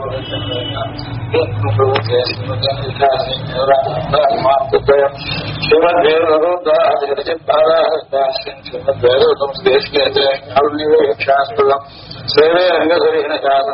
சேவே ரங்கசரீன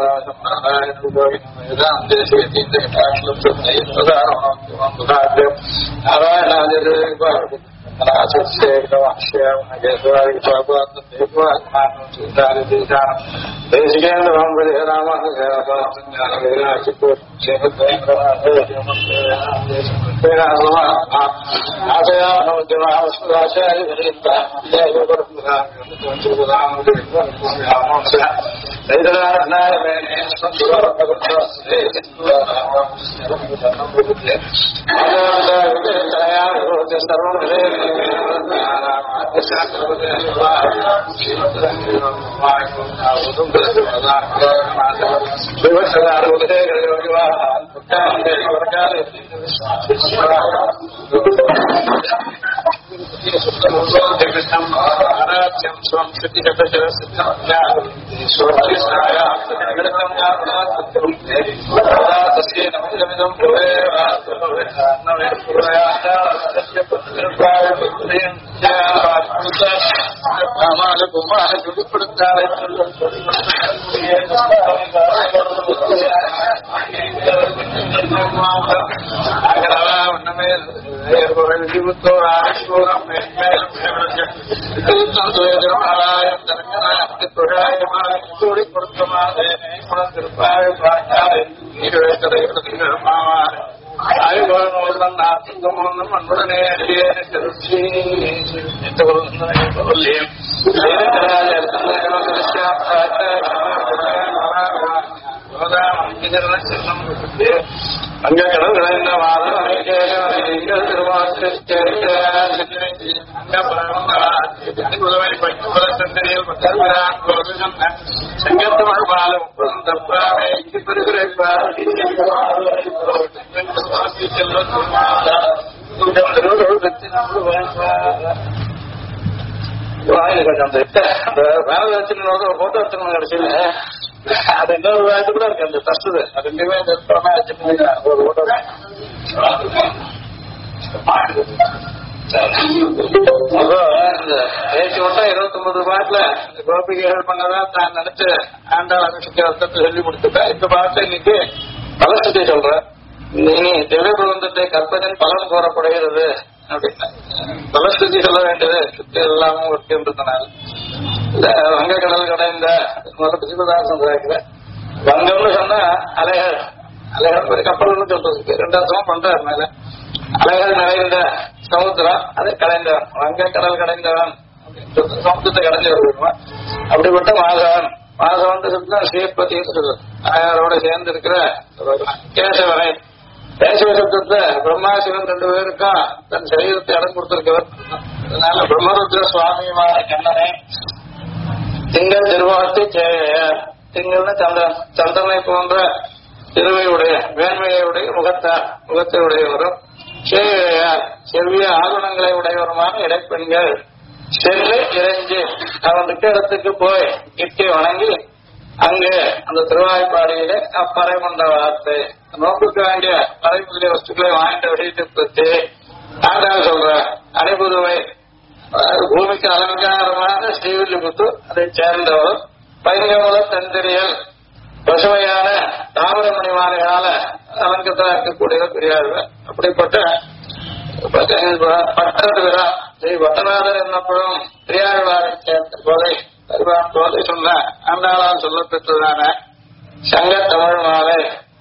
photo எடுத்துக்கணும் கிடைச்சது. அது இன்னொரு இது கூட இருக்கு, அந்த தஸ்து அது ரெண்டுமே ஒரு போட்டோ ஏற்றி விட்டா 29 பாட்டுல கோபிகைகள் பண்ணதான் தான் நினைச்சு ஆண்டாள் அனுஷ்டிக்க அர்த்தத்தை சொல்லி கொடுத்துட்டேன். இந்த பாட்டு இன்னைக்கு பலசுத்தி சொல்றேன். இனி திவ்யபிரபந்தத்தை கற்பதின் பலன் கோரப்படுகிறது அப்படின்னா பலஸ்துதி சொல்ல வேண்டியது சுத்தி எல்லாமும் இருக்கின்றதுனால வங்கக்கடல் கடைந்த சிவதாசன் வங்கம்னு சொன்னா அலைகள் அலைகள் கப்பல்னு சொல்றதுக்கு 2 அர்த்தமும் பண்றாரு. மேல அலைகள் நிறைந்த சமுத்திரம் அதை கடைந்தவன், வங்கக்கடல் கடைந்தவன் சமுத்திரத்தை கடைஞ்சு வருவான். அப்படிப்பட்ட மாதவன் மாதவன் சொல்லிட்டு ஸ்ரீபதினு சொல்லுவார். ஆயாரோட சேர்ந்து இருக்கிற கேசவனை கேசவ சப்தத்தை பிரம்மா சிவன் 2 பேருக்கும் தன் சரீரத்தை இடம் கொடுத்திருக்கவர். அதனால பிரம்மருத்ர சுவாமியுமான கண்ணனை திங்கள் திருவார்த்தை திங்கள்னு சந்திரனை போன்ற திருவையுடைய வேண்மையை உடைய முகத்தை உடையவரும் செவ்விய ஆகுணங்களை உடையவருமான இடைப்பெண்கள் சென்று இறைஞ்சி அவன் இருக்க இடத்துக்கு போய் கிட்டி வணங்கி அங்கு அந்த திருவாய்ப்பாடியில அப்பறை கொண்ட வார்த்தை நோக்குக்கு வேண்டிய பறை முதலிய வஸ்துக்களை வாங்கிட்ட விஷயத்தை பற்றி ஆண்டாள் சொல்ற அனைபுதுவை பூமிக்கு அலங்காரமான ஸ்ரீவில்லிபுத்து அதை சேர்ந்தவர் பைங்கமுல தந்திரியல் பசுமையான தாமிரமணி மாலைகளால அலங்கத்தா இருக்கக்கூடிய பெரியார்கள். அப்படிப்பட்ட பட்டத்து விழா ஸ்ரீ பட்டநாதர் என்னப்படும் பெரியாழ்வாரை சேர்ந்த போதை போதை சொன்ன ஆண்டாளால் சொல்ல பெற்றதான சங்க தமிழ் மாலை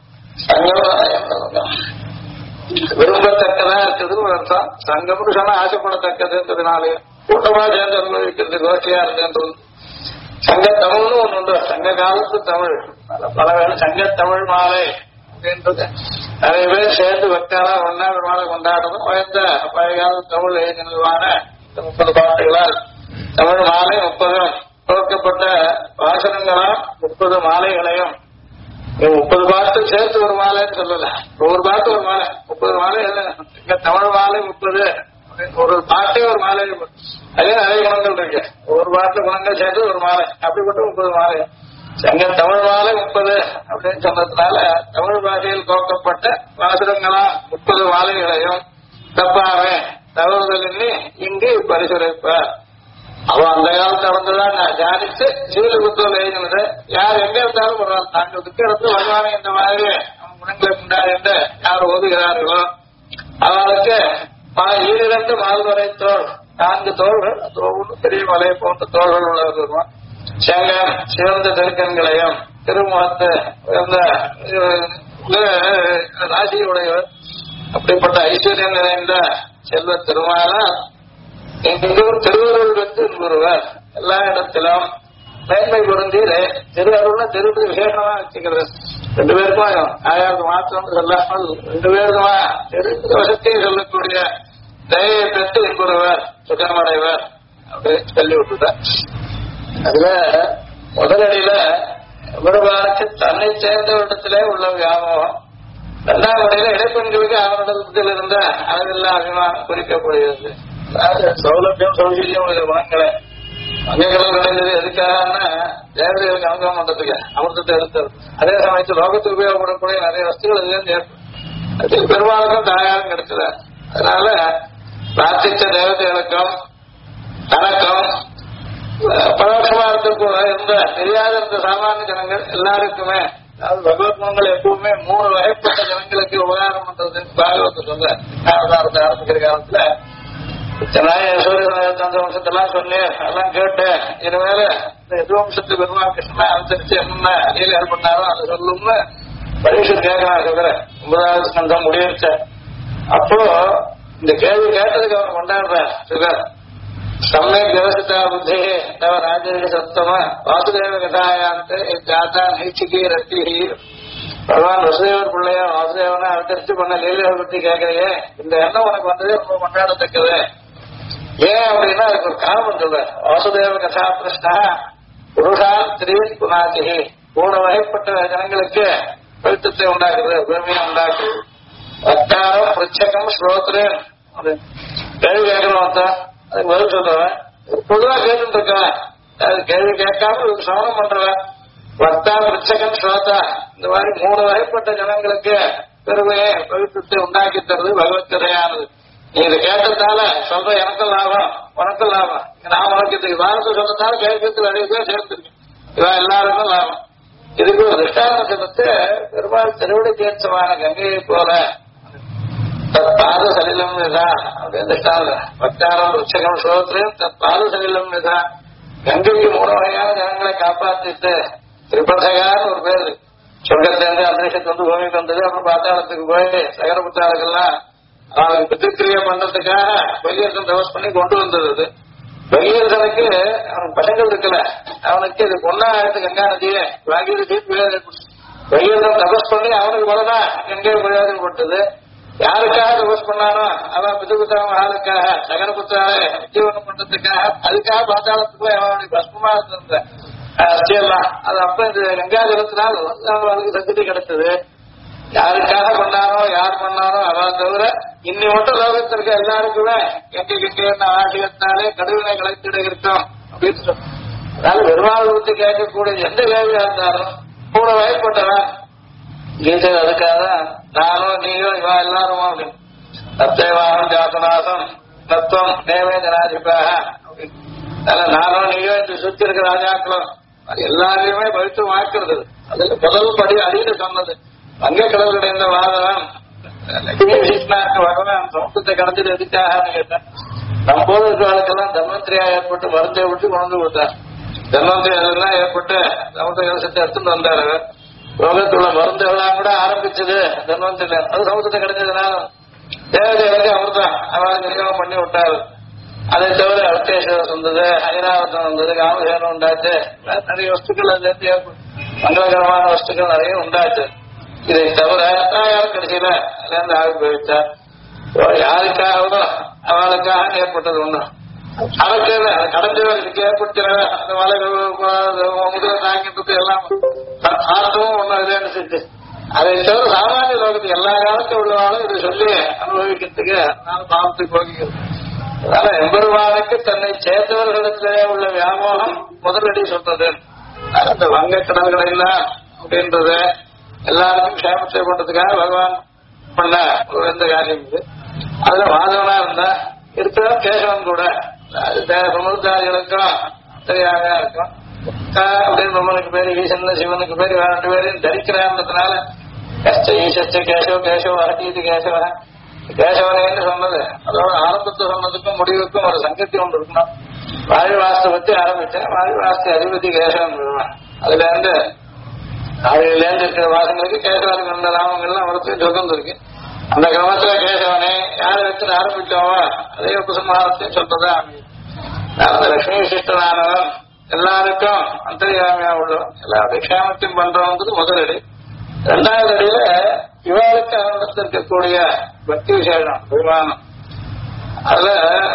விரும்பத்தக்கதா இருக்குது ஒரு அர்த்தம். சங்கம்னு சொன்னா ஆசைப்படத்தக்கதுன்றதுனாலே கூட்டமா சேர்ந்து அனுபவிக்கிறது கோஷ்டியா இருந்தது. சங்க தமிழ்னு ஒண்ணு உண்டு, சங்க காலத்து தமிழ். பல வேலை சங்க தமிழ் மாலை அப்படின்றது நிறைய பேர் சேர்ந்து பக்தாரா ஒன்னா மாலை கொண்டாடுறதும் உயர்ந்த பழைய கால தமிழ் எழுதினதுமான 30 பாட்டுகளால் தமிழ் மாலை 30 துவக்கப்பட்ட வாசனங்களால் 30 மாலைகளையும் 30 பாட்டு சேர்த்து ஒரு மாலைன்னு சொல்லல, ஒவ்வொரு பாட்டு ஒரு மாலை 30 மாலை இங்க தமிழ் மாலை 30 ஒரு பாட்டே ஒரு மாலை. அதே நிறைய குணங்கள் இருக்கு, ஒவ்வொரு பாட்டு குணங்கள் சேர்த்து ஒரு மாலை. அப்படிப்பட்ட 30 மாலை சங்கம் தமிழ் மாலை 30 அப்படின்னு சொன்னதுனால தமிழ் பாஷையில் கோக்கப்பட்ட பாசுரங்களா 30 மாலைகளையும் தப்பாவே தவறுதலின்னு இங்கு பரிசுரைப்பார். அவன் அந்த காலத்து நடந்துதான் தியானித்து சீலகுத்தோல் எழுதினது. யார் எங்க இருந்தாலும் வருவார். தாங்கள் துக்கிடத்து வருவானே இந்த மாதிரி அவன் குணங்களை உண்டார் என்று யார் ஓதுகிறார்களோ அவளுக்கு 2 மால்வரை தோல் 4 தோள்கள், ஒவ்வொரு பெரிய மலை போன்ற தோள்கள் உள்ளவர்கள். சங்கம் சிறந்த திருக்கண்களையும் திருமுகத்து ராசியுடையவர். அப்படிப்பட்ட ஐஸ்வர்யம் நிறைந்த செல்வ திருமாலால் எங்கெங்கும் திருவருள் வந்து என்பவர் எல்லா இடத்திலும் மேன்மை பொருந்தீரே. திருவருள்னா திருப்பி விசேஷமா வச்சுக்கிறது. 2 பேருக்கும் ஆயிரம் மாற்றம் சொல்லாமல் 2 பேருக்குமா வசத்தையும் சொல்லக்கூடிய தயவை பெற்று என்பவர் சுகமடைவர் அப்படின்னு சொல்லி விட்டுட்டார். அதுல முதலடியில விவரமானது தன்னை சேர்ந்த இடத்திலே உள்ள வியாபகம். 2ஆம் வரையில இடைப்பெண்களுக்கு அவரிடத்தில் இருந்த அளவில்லா அபிமானம் குறிக்கப்படுகிறது. சௌலபியம் சௌகரியம் குணங்களை அங்கங்களும் கிடைந்தது எதுக்காக தேவதைகளுக்கு அனுகிரகம் பண்றதுக்கு அமிர்தத்தை எடுத்தது. அதே சமயத்தில் லோகத்துக்கு உபயோகப்படக்கூடிய நிறைய வஸ்துகள் அதுலேருந்து அதில் பெரும்பாலும் தாயாரும் கிடைச்சது. அதனால பிரார்த்தித்த தேவதைகளுக்கும் தனக்கும் பரோட்சமா இருந்த தெரியாத இருந்த சாமானிய ஜனங்கள் எல்லாருக்குமே, அதாவது பகவத் குணங்கள் எப்பவுமே 3 வகைப்பட்ட ஜனங்களுக்கு உபகாரம் பண்றது பாகவத்தை சொல்ற அவதாரத்தை ஆரம்பிக்கிற காலத்துல சூரிய வம்சத்தெல்லாம் சொல்லி எல்லாம் கேட்டு இனிமேல இந்த எதுவம்சத்து பெருமாள் கிருஷ்ணன் அனுசரிச்சு என்னென்ன லீலைகள் பண்ணாரோ அதை சொல்லும்னு பரீட்சர் கேட்கலாம் சொல்ற 9வது ஸ்கந்தம் முடியிருச்ச. அப்போ இந்த கேள்வி கேட்டதுக்கு அவன் கொண்டாடுற சுகர் சமயக் விவசித்தா புத்தி தவ ராஜேஷ சத்தம வாசுதேவ கதாயாந்து ஜாதா நைச்சிகி ரத்தி. பகவான் வசுதேவர் பிள்ளைய வாசுதேவனை அவதரிச்சு பண்ண லீலைகளை பத்தி கேட்கறையே, இந்த எண்ணம் உனக்கு வந்ததே ரொம்ப கொண்டாடத்தக்கது. ஏன் அப்படின்னா அதுக்கு ஒரு காரணம் சொல்ற. வாசுதேவ கதா பிரஷ்னா புருஷால் ஸ்திரீ குணாதிகி 3 வகைப்பட்ட ஜனங்களுக்கு பவித்திரத்தை உண்டாக்குறது, பெருமையை உண்டாக்குது. வட்டாரம் பிரச்சகம் ஸ்ரோத்ரன் கேள்வி கேட்கணும் வந்தான் அதுக்கு பதில் சொல்றவன் பொதுவா கேட்டு இருக்கவன் அது கேள்வி கேட்காம சமணம் பண்றவன். வர்த்தா பிரச்சகன் ஸ்ரோதா இந்த மாதிரி 3 வகைப்பட்ட ஜனங்களுக்கு பெருமையை பவித்திரத்தை உண்டாக்கி தருது பகவத் கதையானது. நீ இதை கேட்டதால சொல்ற எனக்கும் லாபம் உனக்கும் லாபம். நான் உனக்கு இந்த வாரத்தை சொன்னதால கேட்கறது நிறைய பேர் சேர்த்துருக்கேன். இவன் எல்லாருக்கும் லாபம். இதுக்கு ஒரு திஷ்டாந்தம் சொல்லிட்டு பெருமாள் திருவிடை தேர்ச்சமான கங்கையை போல தற்பாத சலிலம் நிதா அப்படின்னு திஷ்டாந்தம். வட்டாரம் ருச்சகம் ஸ்ரோத்திரம் தற்பாத சலிலம் நிதா. கங்கைக்கு 3 வகையான ஜனங்களை காப்பாத்திட்டு திரிபதகான்னு ஒரு பேரு. சொர்க்கத்திலிருந்து அந்தரிஷத்து வந்து பூமிக்கு வந்தது. அப்புறம் பாத்தாளத்துக்கு போய் சகரபுத்தாளுக்கெல்லாம் அவனுக்கு பித்திருக்கிரியை பண்றதுக்காக பகீரதன் தபஸ் பண்ணி கொண்டு வந்தது. அது பகீரதனுக்கு அவனுக்கு பசங்கள் இருக்கல. அவனுக்கு இது பொண்ணா எடுத்து கங்கா நதியே வாகிட்டு பகீரதன் தபஸ் பண்ணி அவனுக்கு போலதான் கங்கை பிரயோஜனம் போட்டது. யாருக்காக தபஸ் பண்ணானோ அவன் பிதுபுத்திரன் ஆளுக்காக சகரபுத்தால ஜீவனம் பண்றதுக்காக அதுக்காக பாத்தாளத்துக்கு போய் அவனுடைய பஸ்மமா இருந்த அஸ்தியெல்லாம் அது அப்ப இந்த கங்கா ஜலத்தினால் அவனுக்கு சக்தி கிடைச்சது. யாருக்காக பண்ணாரோ யார் பண்ணாரோ அவன் தவிர இன்னி மட்டும் லோகத்திற்கு எல்லாருக்குமே கங்கை கங்கை ஆசியத்தாலே கடுவினை கலைத்திட இருக்கும் அப்படின்னு சொல்ல. அதனால பெருமாள் பற்றி கேட்கக்கூடிய எந்த கேள்வியா இருந்தாலும் 3 வகைப்பட்டவன் கீதை. அதுக்காக நானும் நீயோ இவா எல்லாருமா அப்படின்னு தத்தேவாகம் ஜாத்தநாசம் தத்துவம் நேவே ஜனாதிபாக அப்படின்னு நானும் நீயோ இந்த சுத்தி இருக்கிற ராஜாக்களும் எல்லாரையுமே பவித்து வாக்கிறது. அதுல முதல் படி அடியில சொன்னது வங்கக்கடவுளுடைய இந்த வாதவன் பகவான் சமூகத்தை கடத்திட்டு எதுக்காக கேட்டேன். நம்ம போது இருக்கிறவர்களுக்கெல்லாம் தன்வந்திரியா ஏற்பட்டு மருந்தை விட்டு கொண்டு கொடுத்தார். தன்வந்திரி அதெல்லாம் ஏற்பட்டு சமுத்திர கலசத்தை எடுத்துட்டு வந்தாரு. ரோகத்துள்ள மருந்துகள்லாம் கூட ஆரம்பிச்சது தன்வந்திரி. அது சமுத்திரத்தை கிடைச்சதுனால தேவதைகளுக்கு அமிர்தம் அவளுக்கு நிகழ்வு பண்ணி விட்டாரு. அதை தவிர அர்த்தேஸ்வரம் வந்தது, ஐராவதம் வந்தது, காமசேனம் உண்டாச்சு. நிறைய வஸ்துக்கள் அதுல இருந்து ஏற்பட்டு மங்களகரமான வஸ்துக்கள் நிறைய உண்டாச்சு. இதை தவிர யாரும் கடைசியில அதுலேருந்து ஆவிர்வவித்தார். யாருக்காகவோ அவளுக்காக ஏற்பட்டது ஒண்ணு அவருக்கு கடந்தவர் இதுக்கு ஏற்பட்ட அந்த மலை முதல தாங்கிட்டு எல்லாம் ஆர்த்தமும் ஒண்ணு இதே அனுசரிச்சு. அதை தவிர சாமானிய லோகத்துக்கு எல்லா காலத்தில் உள்ளவாலும் இதை சொல்லி அனுபவிக்கிறதுக்கு நான் பாவத்துக்கு போகிறது. அதனால எம்பெருமானுக்கு தன்னை சேர்ந்தவர்களிடத்திலே உள்ள வியாமோகம் முதலடி சொல்றது. அந்த வங்க கடல்களை எல்லாம் அப்படின்றது எல்லாருக்கும் சேமத்தை பண்றதுக்காக பகவான் பண்ண ஒரு எந்த காரியம் இது. அதுல மாதவனா இருந்தா இருக்கிற கேசவன் கூட சமுதாரிகளுக்கும் சரியாக இருக்கும். அப்படின்னு பிரம்மனுக்கு பேரு, ஈசன் சிவனுக்கு பேரு, வேற 2 பேரையும் தரிக்கிறான்றதுனால ஈசச்ச கேசவ கேசவ அகீது கேசவ கேசவனேன்னு சொன்னது அதோட ஆரம்பத்தை சொன்னதுக்கும் முடிவுக்கும் ஒரு சங்கத்தி ஒன்று இருக்கணும். வாயுவாசத்தை பத்தி ஆரம்பிச்சேன். வாயுவாசத்தை அதிபதி கேசவன் விடுவேன். அதுல இருந்து ஆயுளிலேருந்து இருக்கிற வாசங்களுக்கு கேசவனுக்கு அந்த நாமங்கள்லாம் அவருக்கு சுதந்திருக்கு. அந்த கிரமத்துல கேசவனே யாரை வச்சு ஆரம்பிச்சோமோ அதே உபசம்ஹாரத்தையும் சொல்றதா அந்த லட்சுமி விசிஷ்டனானவன் எல்லாருக்கும் அந்தரியாமையா உள்ளவன் எல்லாருடைய க்ஷேமத்தையும் பண்றவங்கிறது முதலடி. 2வது அடியில இவாளுக்கு அவனிடத்தில் இருக்கக்கூடிய பக்தி விசேஷம் அபிமானம். அதுல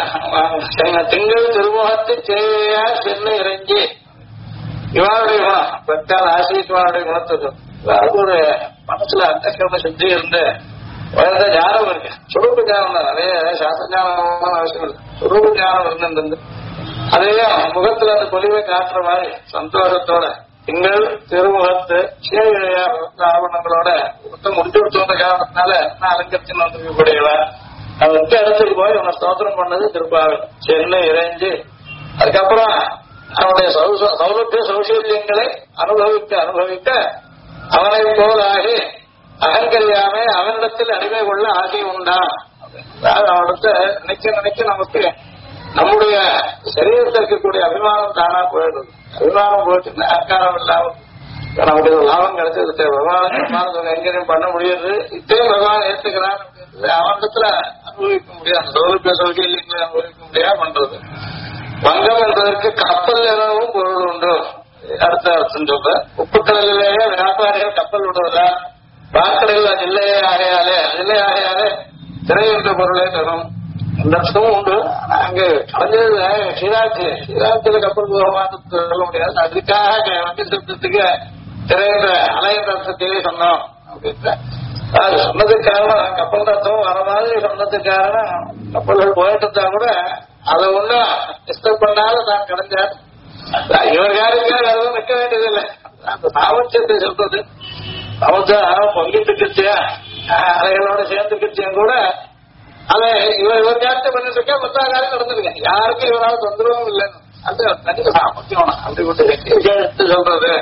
திங்கள் திருமுகத்தை சேவையா சென்னை இறங்கி இவாளுடைய குணம் பக்தால் ஆசிரியவாளுடைய குணத்துக்கு ஒரு மனசுல அந்த சுத்தி இருந்து உயர்ந்த ஞானம் இருக்கு. சுரூப ஞானம் தான், நிறைய சாஸ்திர ஞானம் அவசியம் இல்லை. சுரூப ஞானம் இருந்திருந்து அதையும் முகத்துல அந்த பொலிவை காட்டுற மாதிரி சந்தோஷத்தோட திங்கள் திருமுகத்து சேவையா ஆவணங்களோட முடிச்சு கொடுத்த காரணத்தினால அலங்கரிச்சுன்னு வந்திருக்கக்கூடியவா அவன் எந்த இடத்துக்கு போய் அவனை ஸ்தோத்திரம் பண்ணது திருப்பாவல் சென்னை இறைஞ்சு அதுக்கப்புறம் அவனுடைய சௌலபிய சௌசல்யங்களை அனுபவிக்க அவனை போலாகி அகங்கரியாமே அவனிடத்தில் அடிமை கொள்ள ஆசை உண்டான். அவனிடத்த நினைக்க நமக்கு நம்முடைய சரீரத்தில் இருக்கக்கூடிய அபிமானம் தானா போயிடுது. அபிமானம் போயிட்டு அக்காரம் இல்லாம நமக்கு லாபம் கிடைச்சது. பகவான் கைங்கரியம் பண்ண முடியாது. இதே பகவான் ஏற்றுக்கிறான் அவனிடத்துல அனுபவிக்க முடியாது. சௌலபிய சௌகரியங்களை அனுபவிக்க முடியாது பண்றது. வங்கம் என்பதற்கு கப்பல் எனவும் பொருள் உண்டு. அடுத்த அர்த்தம் சொல்ற உப்புக்கடலிலேயே வியாபாரிகள் கப்பல் விடுவதா வாக்கடையில் இல்லையே ஆகையாலே திரை என்ற பொருளே தரும். இந்த அர்த்தமும் உண்டு. அங்கு கலைஞர் ஸ்ரீராட்சியில கப்பல் போகமான்னு சொல்ல முடியாது. அதுக்காக வங்கி சப்தத்துக்கு திரையின்ற அலையின்ற அர்த்தத்தையே சொன்னோம் அப்படின்ற அது சொன்னதுக்கு காரணம் கப்பல் அர்த்தமும் வர மாதிரி சொன்னதுக்கு காரணம் கப்பல்கள் போயிட்டு இருந்தா கூட அதை ஒண்ணும் டிஸ்டர்ப் பண்ணாலும் தான் கிடைஞ்சார். இவர் யாருக்காக அதுவும் நிற்க வேண்டியதில்லை. அந்த சாமர்த்தியத்தை சொல்றது சமுத்திரம் பொங்கிட்டு கிருத்தியா அலைகளோட சேர்ந்து கிருத்தியும் கூட அதை இவர் காரியத்தை பண்ணிட்டு இருக்கா மொத்த காரியம் நடந்திருக்க யாருக்கும் இவரால் தொந்தரவும் இல்லைன்னு அது தனி சாமர்த்தியம். அப்படி எடுத்து சொல்றது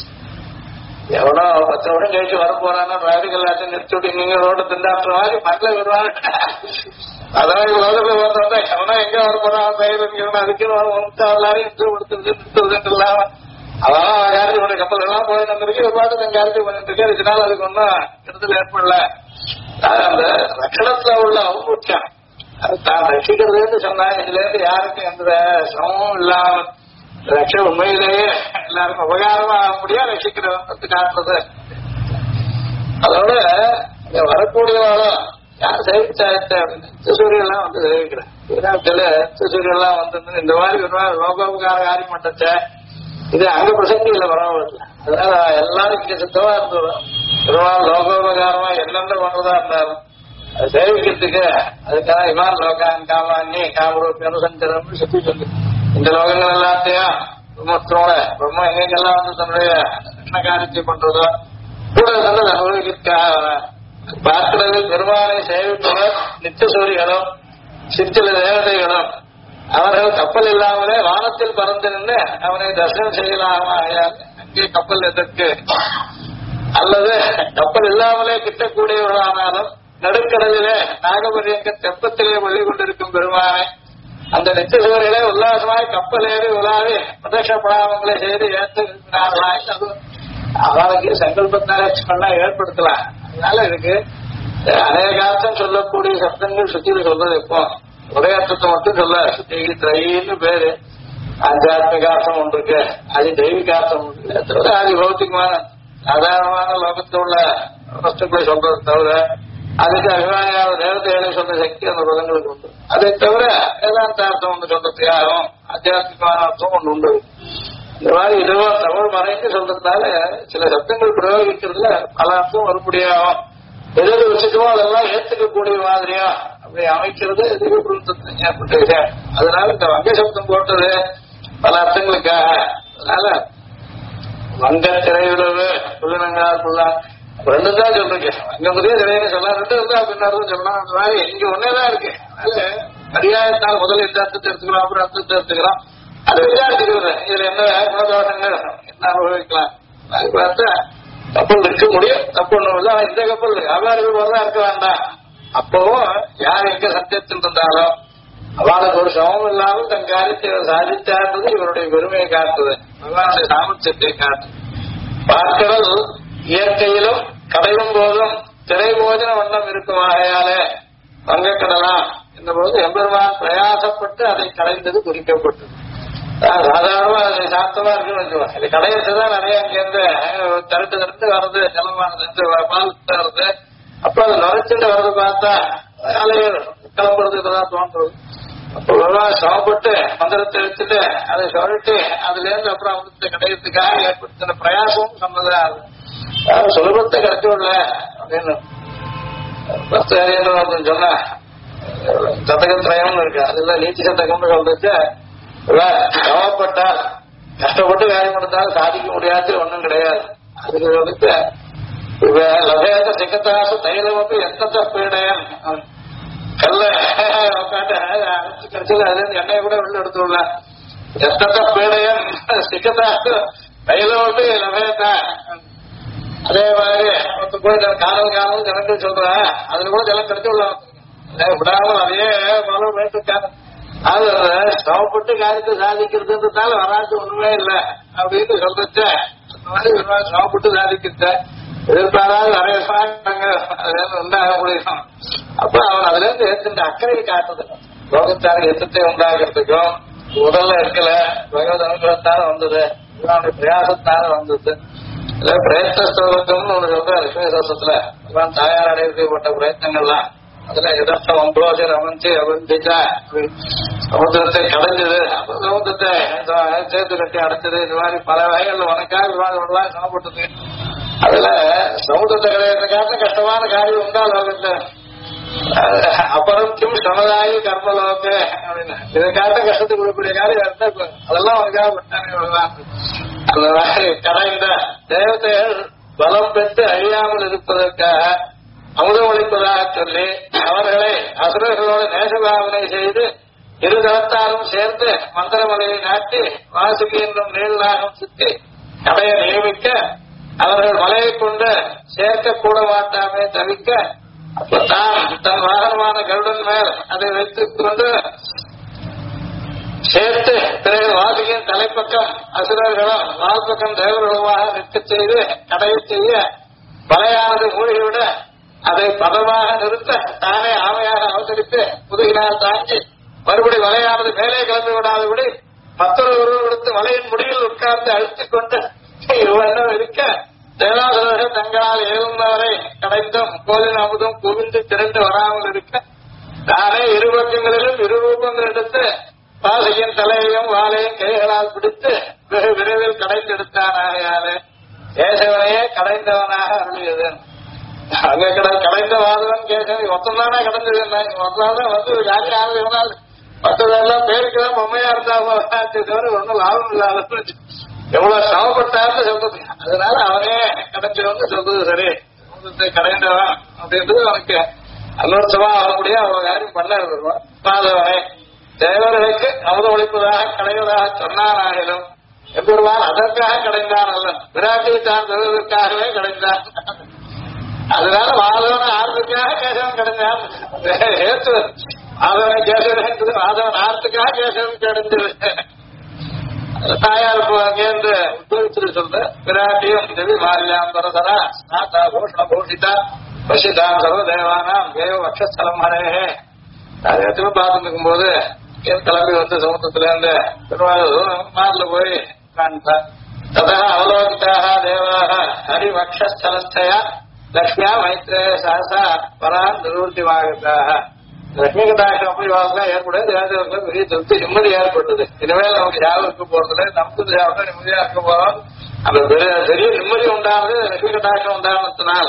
எவனோ 10 வருடம் கழிச்சு வர போறான்னா டிராபிக் எல்லாத்தையும் நிறுத்தி நீங்க ரோடு திண்டாடுற மாதிரி மக்கள் வருவாங்க. அதான் லோகத்துல வந்தா எவனோ எங்க வர போறான் பயிர் அதுக்கு எல்லாரையும் நிறுத்துறது இல்லாம அதான் யாருக்கு கப்பல் எல்லாம் போய் வந்திருக்கு ஒரு பாட்டு தங்க யாருக்கு பண்ணிட்டு இருக்காரு. இதனால அதுக்கு ஒன்னும் கெடுதல் ஏற்படல. அந்த ரட்சணத்துல உள்ள அவமுக்கியம் அது தான் ரசிக்கிறதுன்னு சொன்னா இதுல இருந்து யாருக்கும் எந்த சிரமமும் இல்லாம ரட்ச உண்மையிலேயே எல்லாருக்கும் உபகாரமா ஆக முடியாது ரசிக்கிறவங்க காட்டுறது. அதோட வரக்கூடியவாளும் யார் சேவிச்சாயிட்ட அப்படின்னு சிசூரியெல்லாம் வந்து சேவிக்கிறேன். சிசூரியெல்லாம் வந்து இந்த மாதிரி லோகோபகார காரியம் பண்ணச்ச இது அங்க பிரசக்தி இல்லை பரவாயில்ல. அதனால எல்லாரும் இங்க சுத்தமா இருந்தோம். பெருமாள் லோகோபகாரமா என்னென்ன பண்றதா இருந்தாலும் அது சேவிக்கிறதுக்கு அதுக்காக இமான் லோகான் காமானி காமரூபி அனுசஞ்சரம் சுத்தி சொல்லு இந்த லோகங்கள் எல்லாத்தையும் பிரம்மத்தோட பிரம்ம எங்கெங்கெல்லாம் வந்து தன்னுடைய என்ன காரியத்தை பண்றதோ கூட சொன்னது அனுபவிக்கிறதுக்காக பார்க்கிறது. பெருமானை சேவிப்பவர் நித்தியசூரிகளும் சிற்சில தேவதைகளும் அவர்கள் கப்பல் இல்லாமலே வானத்தில் பறந்து நின்று அவனை தரிசனம் செய்யலாமா? அங்கே கப்பல் எதற்கு? அல்லது கப்பல் இல்லாமலே கிட்டக்கூடியவர்களானாலும் நடுக்கடலிலே நாகபரியங்க தெப்பத்திலே வள்ளி கொண்டிருக்கும் பெருமானை அந்த நித்தியசூரிகளே உல்லாசமாய் கப்பல் ஏறி உலாவி பிரதட்சப்படாமங்களே செய்து ஏற்றிருக்கிறார்களாய் அது அவனுக்கு சங்கல்பத்தாலே பண்ண ஏற்படுத்தலாம். அதனால இதுக்கு அநேகார்த்தம் சொல்லக்கூடிய சப்தங்கள் சுத்தியில சொல்றது இப்போ ஒரே அர்த்தத்தை மட்டும் சொல்ல சுத்திக்கு திரைன்னு பேரு. ஆத்தியாத்மிகார்த்தம் ஒன்று இருக்கு, அது தெய்வீகார்த்தம் ஒன்று, அது பௌத்திகமான சாதாரணமான லோகத்தில் உள்ள வஸ்துக்களை சொல்றது தவிர அதுக்கு அபிமானியான தேவதைகளை சொல்ற சக்தி அந்த பதங்களுக்கு உண்டு. அதை தவிர வேதாந்தார்த்தம் ஒன்று சொல்றதுக்காகவும் ஆத்தியாத்மிகமான அர்த்தம் ஒன்று உண்டு. இந்த மாதிரி இதுவும் தமிழ் மறைந்து சொல்றதுனால சில சப்தங்கள் பிரயோகிக்கிறதுல பல அர்த்தம் வரும்படியாகும். எது வச்சுக்கோ அதெல்லாம் ஏற்றுக்கக்கூடிய மாதிரியா அப்படி அமைக்கிறது ஏற்பட்ட விஷயம். அதனால இந்த வங்கை சப்தம் போட்டது பல அர்த்தங்களுக்காக. அதனால வங்க திரையுறவு புள்ளனங்கால் புள்ளா ரெண்டு தான் சொல்றீங்க. அங்க முதலே திரையில சொல்லலாம், ரெண்டு இருந்தா பின்னாடி சொல்லலாம். அந்த மாதிரி இங்க ஒன்னேதான் இருக்கு. அதனால பரியாயத்தால் முதல் இந்த அர்த்தத்தை எடுத்துக்கிறோம், அப்புறம் அர்த்தத்தை எடுத்துக்கிறோம். அது விசாரிச்சுக்கிறது இதுல என்ன குணதோஷங்கள் என்ன அனுபவிக்கலாம். அது பார்த்தா கப்பல் இருக்க முடியும், தப்பு ஒண்ணும் இல்லை. இந்த கப்பல் வியாபாரிகள் வரதான் இருக்க வேண்டாம். அப்பவும் யார் எங்க சத்தியத்தில் இருந்தாலும் அவளுக்கு ஒரு சமம் இல்லாமல் தன் காரியத்தை சாதித்தார்ன்றது இவருடைய பெருமையை காட்டுது, பகவானுடைய சாமர்த்தியத்தை காட்டுது. பார்க்கடல் இயற்கையிலும் கடையும் போதும் திரை போஜன வண்ணம் இருக்கும் ஆகையாலே வங்கக்கடலாம் என்னபோது எம்பெருமான் பிரயாசப்பட்டு அதை கடைந்தது குறிக்கப்பட்டது. சாதாரணமா அது சாத்தமா இருக்குன்னு வச்சுக்கோங்க. இது கடையத்துதான் நிறைய அங்கிருந்து தடுத்து வர்றது, ஜலமானது பால் வருது. அப்ப அது நுரைச்சுட்டு வர்றது பார்த்தா அலைகள் கிளம்புறது இப்பதான் தோன்றது. அப்ப விவசாயம் சமப்பட்டு மந்திரத்தை எடுத்துட்டு அதை சொல்லிட்டு அதுல இருந்து அப்புறம் அமிர்தத்தை கிடைக்கிறதுக்காக ஏற்படுத்தின பிரயாசமும் சொன்னதா சுலபத்தை கிடைச்சோம்ல அப்படின்னு சொன்ன சதகத்திரயம்னு இருக்கு. அதுல நீதி சதகம்னு சொல்றச்சு சமப்பட்டால் கஷ்டப்பட்டு காரியம் பண்ணாலும் சாதிக்க முடியாது ஒண்ணும் கிடையாது. அதுக்கு வந்துட்டு லபேத சிக்கத்தாசு தைலமப்பி எந்த பீடையன் கல்ல கிடைச்சது அது எண்ணெயை கூட வெளில எடுத்துள்ள எந்த பீடையன் சிக்கத்தாசு தைலமப்பி லபேத. அதே மாதிரி போய் காலம் ஜனங்கள் சொல்றேன் அதுல கூட ஜலம் கிடைச்சுள்ள விடாமல் அதையே மலம் மேட்டுக்கான அது சமப்பட்டு காரியத்தை சாதிக்கிறதுன்றதால வராது ஒண்ணுமே இல்லை அப்படின்னு சொல்றச்ச அந்த மாதிரி சமப்பட்டு சாதிக்கிறத எதிர்பாராது நிறைய உண்டாக முடியும். அப்ப அவன் அதுல இருந்து ஏற்ற அக்கறையை காட்டுது. லோகத்தார எத்தத்தை உண்டாகிறதுக்கும் உடல்ல இருக்கல பகவத் அனுகிரகத்தால வந்தது, அவனுடைய பிரயாசத்தால வந்தது. பிரயத்னம்னு ஒண்ணு சொல்ற லட்சுமி சாஸ்திரத்துல தாயார் அடையப்பட்ட பிரயத்னங்கள்லாம் அதுல எதர்த்தம் அம்பரோசர் அமைஞ்சு அவந்திச்சா சமுத்திரத்தை கடைஞ்சது, சமுத்திரத்தை சேர்த்து கட்டி அடைச்சது, இந்த மாதிரி பல வகைகள் உனக்காக விவாதம் சமப்பட்டது. அதுல சமுத்திரத்தை கிடைக்கிறதுக்காக கஷ்டமான காரியம் உண்டா லோகத்துல அப்புறம் கிம் சமதாயி கர்மலோக அப்படின்னு இதுக்காக கஷ்டத்தை கொடுக்கக்கூடிய காரியம் அதெல்லாம் உனக்காக பட்டாங்க. அந்த மாதிரி கடைந்த தேவதைகள் பலம் பெற்று அழியாமல் இருப்பதற்காக அமுதம் அளிப்பதாக சொல்லி அவர்களை அசுரர்களோடு நேசபாவனை செய்து இரு தளத்தாரும் சேர்ந்து மந்திரமலையை நாட்டி வாசுகி என்னும் நீள்நாகம் சுற்றி கடையை நியமிக்க அவர்கள் மலையை கொண்டு சேர்க்க கூட மாட்டாமே தவிக்க அப்பதான் தன் வாகனமான கருடன் மேல் அதை வைத்துக் கொண்டு சேர்த்து பிறகு வாசுகியின் தலைப்பக்கம் அசுரர்களும் வாழ்பக்கம் தேவர்களுமாக நிற்க செய்து கடையை செய்ய மலையானது மூழ்கிவிட அதை பதமாக நிறுத்த தானே ஆமையாக அவதரித்து முதுகினால் தாங்கி மறுபடி மலையானது மேலே கிளம்பி விடாதபடி மற்றொரு உருவெடுத்து மலையின் முடியில் உட்கார்ந்து அழுத்திக் கொண்டு இவ்வளவு இருக்க தேவாசுரர்கள் தங்களால் ஏழுந்தவரை கடைந்தும் கோலின் அமுதும் குவிந்து திரண்டு வராமல் இருக்க தானே இரு பக்கங்களிலும் இரு ரூபங்கள் எடுத்து வாசையின் தலையையும் வாழையும் கைகளால் பிடித்து வெகு விரைவில் கடைந்தெடுத்தான். ஆகையாலே கேசவனையே கடைந்தவனாக அருளியது. அங்க கடைந்த வாதவன் கேசவன் மொத்தம்தானே கடந்தது. மொத்தம்தான் வந்து யாரும் இருந்தாலும் மற்றதெல்லாம் பேருக்குதான் பொம்மையா இருந்தா தவிர ஒன்னும் லாபம் இல்லாத எவ்வளவு சமப்பட்டார்னு சொல்றது. அதனால அவனே கிடைச்சவன்னு சொல்றது சரி. கடைந்தவன் அப்படின்றது அவனுக்கு அன்னோத்சவா ஆகக்கூடிய அவன் யாரும் பண்ண பாதவனை தேவர்களுக்கு அமுத ஒழிப்பதாக கடைவதாக சொன்னாராயிலும் எம்பெருமான் அதற்காக கடைந்தான் அல்ல, விராட்டியை தான் தருவதற்காகவே கடைந்தான். அதனால மாதவன் ஆர்வத்துக்காக கேசவன் கிடைந்தான். ஏற்று மாதவனை கேசவன் மாதவன் ஆர்த்துக்காக கேசவன் கிடைந்தது. தாயார் அங்கேருந்து உத்தரவித்து சொல்ற விராட்டியும் தேவி மாரியாம் தரதரா ஸ்நாதா பூஷண பூஷிதா பசிதாம் சர்வதேவானாம் தேவ வக்ஷஸ்தலம் ஹரேஹே. அது எத்தனை பார்த்துட்டு இருக்கும் போது கிளம்பி வந்து சமுத்திரத்துல இருந்து மாரில போய் காண்பார். ததா அவலோகிதாக தேவாக ஹரிவக்ஷஸ்தலஸ்தயா லக்ஷ்மியா மைத்ரே சஹசா பரான் நிவர்த்திவாகத்தாக. லட்சுமி கட்டாட்சம் அப்படி வாழ்க்கை ஏற்படுது. தேவதைகளுக்கு பெரிய திருப்தி நிம்மதி ஏற்பட்டது. இனிமேல் நமக்கு யாரும் இருக்க போறதில்லை, நமக்கு தேவதை நிம்மதியா இருக்க போறோம். அந்த பெரிய நிம்மதி உண்டானது லட்சுமி கட்டாட்சம் உண்டானத்தினால்.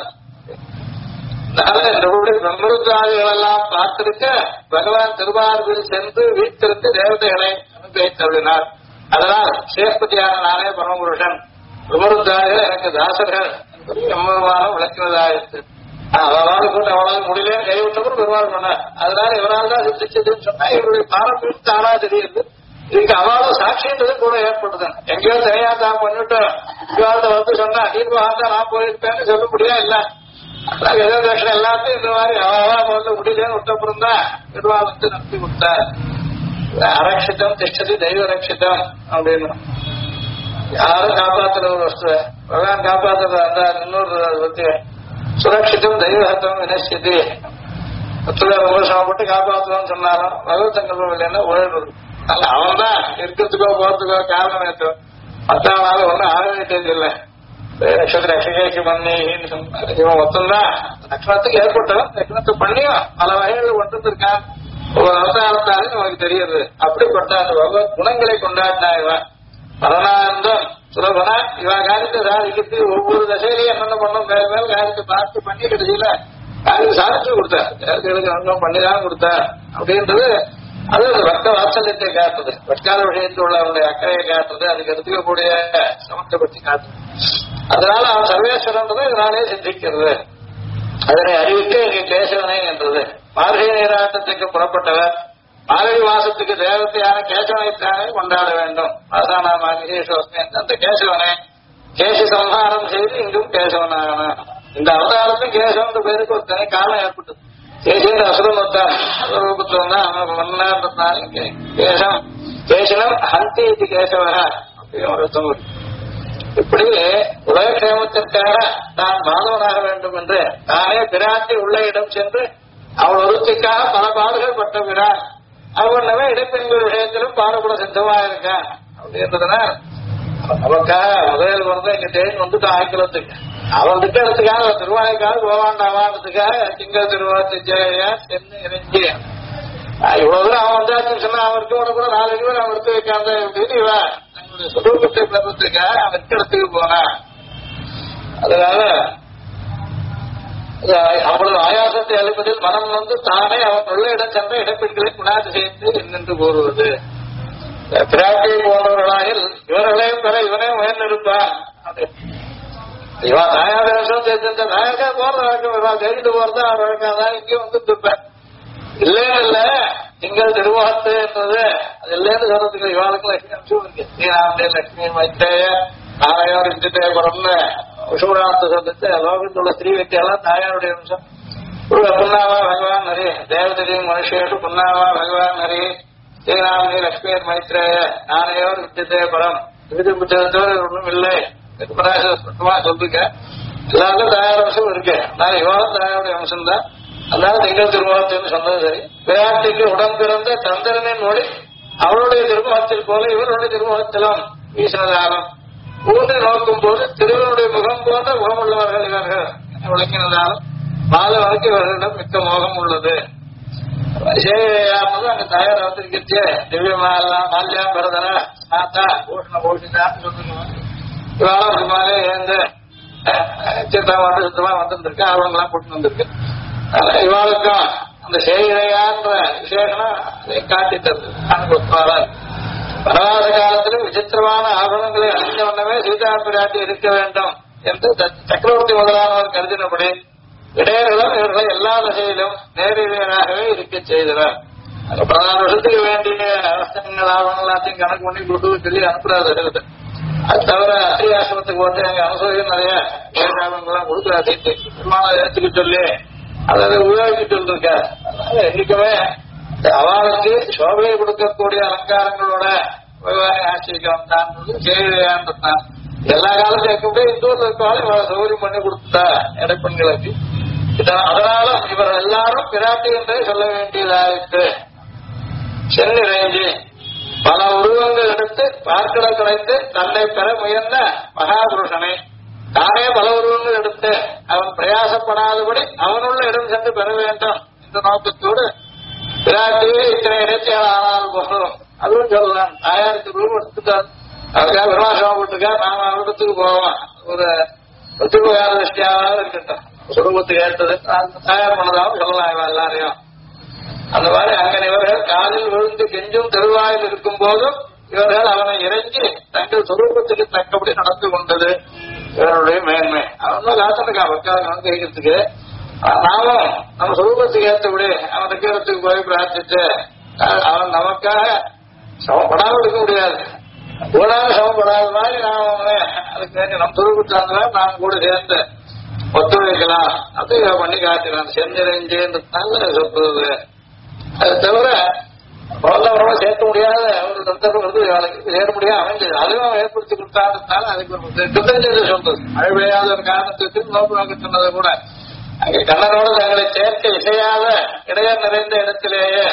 அதனால இந்த பிரம்மருத்ராதிகள் எல்லாம் பார்த்திருக்க பகவான் திருவாரூரில் சென்று வீட்டிற்கு தேவதைகளை அனுப்பி தள்ளினார். அதனால் சேஷ்பதியான நானே பரமபுருஷன் விமருத்தாக எனக்கு தாசர்கள் என்பது எம்மருமானம் விளக்கினதாயிருக்கு. அவளால் கூட அவளால் முடியல கைவிட்டவர் பெருமாள் பண்ணார். அதனால இவரால் தான் சித்திச்சதுன்னு சொன்னா இவருடைய பாரம்பரியம் தானா தெரியுது. இதுக்கு அவளும் சாட்சின்றது கூட ஏற்படுது. எங்கேயோ தனியா தான் பண்ணிட்டு இவாழ்ந்த வந்து சொன்னா தீர்வாக நான் போயிருப்பேன்னு சொல்ல முடியா இல்ல. அதான் எதிர்தட்சணம் எல்லாத்தையும் இந்த மாதிரி அவளா முதல்ல முடியலன்னு விட்டப்புறம் தான் பெருமாள் வந்து நடத்தி கொடுத்தார். அரட்சிதம் திஷ்டதி தெய்வ ரட்சிதம் அப்படின்னு யாரும் காப்பாத்துற ஒரு வஸ்து பகவான் காப்பாத்துற அந்த இன்னொரு பத்தி சுரட்சிதம் தெய்வஹத்தம் வினசியது சமப்பட்டு காப்பாற்றுவோம்னு சொன்னாலும் பகவத் சங்கல்பம் இல்லைன்னா உழல் அவன் தான் இருக்கிறதுக்கோ போறதுக்கோ காரணம் ஏற்று 10ஆம் நாள் ஒன்னும் ஆக வேண்டியது இல்லை. நட்சத்திர ரட்சகைக்கு பண்ணின்னு சொன்னார். இவன் மொத்தம்தான் லட்சணத்துக்கு ஏற்பட்டவன் லட்சணத்தை பண்ணியும் பல வகைகள் கொண்டு இருக்கான். ஒவ்வொரு அவதாரத்தாலும் நமக்கு தெரியுது. அப்படிப்பட்ட அந்த பகவத் குணங்களை கொண்டாடினா இவன் பரமானந்தம் சுலபனா இவா காரியத்தை சாதிக்கிறது. ஒவ்வொரு தசையிலையும் என்னென்ன பண்ணும் மேல் மேல் காரியத்தை பார்த்து பண்ணி கடைசியில காரியத்தை சாதிச்சு கொடுத்தார். அங்கம் பண்ணிதான் கொடுத்தார் அப்படின்றது அது ரத்த வாத்சல்யத்தை காட்டுறது. வட்கார விஷயத்தில் உள்ள அவனுடைய அக்கறையை காட்டுறது. அதுக்கு எடுத்துக்கக்கூடிய சமத்தை பற்றி காட்டுறது. அதனால அவன் சர்வேஸ்வரன்றது இதனாலே சிந்திக்கிறது. அதனை அறிவிக்க இங்கே கேசவனை என்றது. மார்கழி நீராட்டத்துக்கு புறப்பட்டவர் மார்கழி மாசத்துக்கு தேவத்தையான கேசவனைத்தானே கொண்டாட வேண்டும். ஆசானா மார்கேஸ்வரன் என்று அந்த கேசவனை கேசி சம்ஹாரம் செய்து இங்கும் கேசவனாகணும். இந்த அவதாரத்தும் கேசவன் பேருக்கு ஒரு தனி காலம் ஏற்பட்டது. கேசின்ற அசுரம் வந்தான் ரூபத்துல வந்தா அவன் மன்னார்னால கேசம் கேசனம் ஹந்தி இது கேசவர அப்படின்னு ஒரு அர்த்தம். இப்படி உலகக்ஷேமத்திற்காக தான் மாதவனாக வேண்டும் என்று தானே பிராட்டி உள்ள இடம் சென்று அவள் ஒருத்திக்காக பல பாடுகள் பட்ட பிறான் அவனவே இடைப்பெண்கள் விஷயத்திலும் பாடுபட சித்தமா இருக்கான் அப்படின்றதுனால நமக்காக முதலில் வந்து இங்க தேன் வந்துட்டு ஆய்க்கிறதுக்கு அவன் திட்டத்துக்காக திருவாய்க்காக போவாண்டாவான்றதுக்காக திங்கள் திருவாத்தி ஜெயா சென்னு இறங்கி இவ்வளவு தூரம் அவன் வந்தாச்சுன்னு சொன்னா அவருக்கு கூட 4 பேர் அவன் எடுத்து வைக்காத அப்படின்னு இவன் தன்னுடைய சுரூபத்தை பெறத்துக்காக அவன் இடத்துக்கு போனான். அதனால அவ்வளவு ஆயாசத்தை அளிப்பதில் மனம் வந்து தானே அவன் உள்ள இடம் சென்ற இடப்பெண்களை குணாதி செய்து நின்று கூறுவது. பிராட்டியை போன்றவர்களாயில் இவர்களையும் பெற இவனே உயர்ந்திருப்பான். இவன் நாயாக வருஷம் தெரிஞ்சிருந்த நாயக்கா போற வழக்கம் கைது போறதா அவன் வழக்காதான் இங்கே வந்துட்டு இருப்பேன். இல்லைன்னு இல்ல திங்கள் திருவாத்து என்றது அது இல்லைன்னு சொல்றதுக்கு இவாளுக்கு லட்சுமி அம்சம் இருக்கு. ஸ்ரீராமனே லட்சுமி மைத்ரேய நாராயணர் இந்திரேபுரம்னு விஷ்ணுராமத்தை சொல்லிட்டு லோகத்துள்ள ஸ்ரீ வித்தியெல்லாம் தாயாருடைய அம்சம். புண்ணாவா பகவான் ஹரி தேவதையும் மனுஷேஷு புண்ணாவா பகவான் ஹரி ஸ்ரீராமனே லட்சுமி மைத்ரேய நாராயணர் வித்தியதேபுரம் இது புத்தகத்தோடு ஒன்றும் இல்லை சொல்லிருக்க. எல்லாருக்கும் தாயார் அம்சம் இருக்கு. நான் இவாளும் தாயாருடைய அம்சம் தான். அதனால திங்கள் திருமுகத்தின்னு சொன்னது சரி. பிராட்டிக்கு உடன் பிறந்த சந்திரனின் ஒளி அவளுடைய திருமுகத்தில் போல இவருடைய திருமுகத்திலும் வீசினதாலும் ஊன்றி நோக்கும் போது திருவனுடைய முகம் போன்ற முகமுள்ளவர்கள் இவர்கள் விளக்கினதாலும் மாதவனுக்கு இவர்களிடம் மிக்க மோகம் உள்ளது. சேவையானது அங்க தயார் வந்திருக்கிச்சு. திவ்யமாலாம் மால்யாம் பரதன சாத்தா பூஷண பூஷிதான்னு சொல்லுங்க. இவாளும் மேலே எழுந்து சித்தமா சுத்தமா வந்துருக்கேன். அவங்கெல்லாம் கூட்டு வந்திருக்கு. இவாளுக்கும் அந்த சேவையான்ற விசேஷம் அதை காட்டிட்டது. வனவாச காலத்திலும் விசித்திரமான ஆபரணங்களை அணிந்த வண்ணமே சீதா பிராட்டி இருக்க வேண்டும் என்று சக்கரவர்த்தி முதலானவர் கருதினபடி இடையர்களும் இவர்களை எல்லா திசையிலும் நேரடியாகவே இருக்க செய்தனர். 14 வருஷத்துக்கு வேண்டிய அவசரங்கள் ஆவணங்கள் எல்லாத்தையும் கணக்கு பண்ணி கொடுத்து சொல்லி அனுப்புறாரு. அது தவிர அத்தியாசிரமத்துக்கு வந்து அங்க அவசரம் நிறைய வேண்டாமங்கள்லாம் கொடுக்குறாரு. பெருமாளை ஏற்றுக்க சொல்லி அதை உபயோகிச்சுட்டு இருக்க. அதனால என்னைக்குமே அவளுக்கு சோபையை கொடுக்கக்கூடிய அலங்காரங்களோட பகவானை ஆசிரியம் தான் சேவையான் எல்லா காலத்தையும் இருக்கக்கூடிய இந்த ஊர்ல இருக்காலும் இவரை சௌகரியம் பண்ணி கொடுத்தா இடைப்பெண்களுக்கு. அதனால இவர் எல்லாரும் பிராட்டி என்றே சொல்ல வேண்டியதாயிற்று. சென்னிறைஞ்சி பல உருவங்கள் எடுத்து பார்க்கட கிடைத்து தன்னை பெற முயன்ற மகாபுருஷனை தானே பல உருவங்கள் எடுத்து அவன் பிரயாசப்படாதபடி அவனுள்ள இடம் சென்று பெற வேண்டும் என்ற நோக்கத்தோடு பிராட்டியே இத்தனை இடைச்சியால் ஆனால் போகிறோம். அதுவும் சொல்லலாம். தாயாருக்கு ரூபம் எடுத்துட்டார். அதுக்காக விருமாசமாப்பட்டிருக்கா நாம அவரிடத்துக்கு போவோம். ஒரு பிரதிபகார திருஷ்டியாவது இருக்கட்டும். சுரூபத்துக்கு ஏற்றது தயார் பண்ணதாகவும் சொல்லலாம் எல்லாரையும். அந்த மாதிரி அங்க இவர்கள் காலில் விழுந்து கெஞ்சும் தெருவாயில் இருக்கும் போதும் இவர்கள் அவனை இறங்கி தங்கள் சுரூபத்துக்கு தக்கபடி நடந்து கொண்டது இவருடைய மேன்மை. அவன் காத்திருக்கா பக்காக கேட்கறதுக்கு. நாமும் நம்ம சுரூபத்துக்கு ஏற்றபடி அவன் இருக்கிறதுக்கு போய் பிரார்த்திச்சு அவன் நமக்காக சமப்படாமல் இருக்க முடியாது. கூடாது சமப்படாத மாதிரி நாம அதுக்கு வேண்டிய நம் சுரூபத்தாங்க நாம் கூட சேர்ந்து ஒத்துழைக்கலாம். அது பண்ணி காட்டினான். செஞ்சிரஞ்சேன்றதுனால சொல்றது. அது தவிர ரொம்ப சேர்க்க முடியாத ஒரு தந்தரம் வந்து சேர முடியாது அமைஞ்சது. அதுவும் ஏற்படுத்தி கொடுத்தாருனால அதுக்கு ஒரு கிருத்தஞ்சது சொல்றது. மழை பெய்யாத ஒரு காரணத்துக்கு நோக்கு நோக்க சொன்னதை கூட அங்கே கண்ணனோடு தங்களை சேர்க்க இசையாத இடையர் நிறைந்த இடத்திலேயே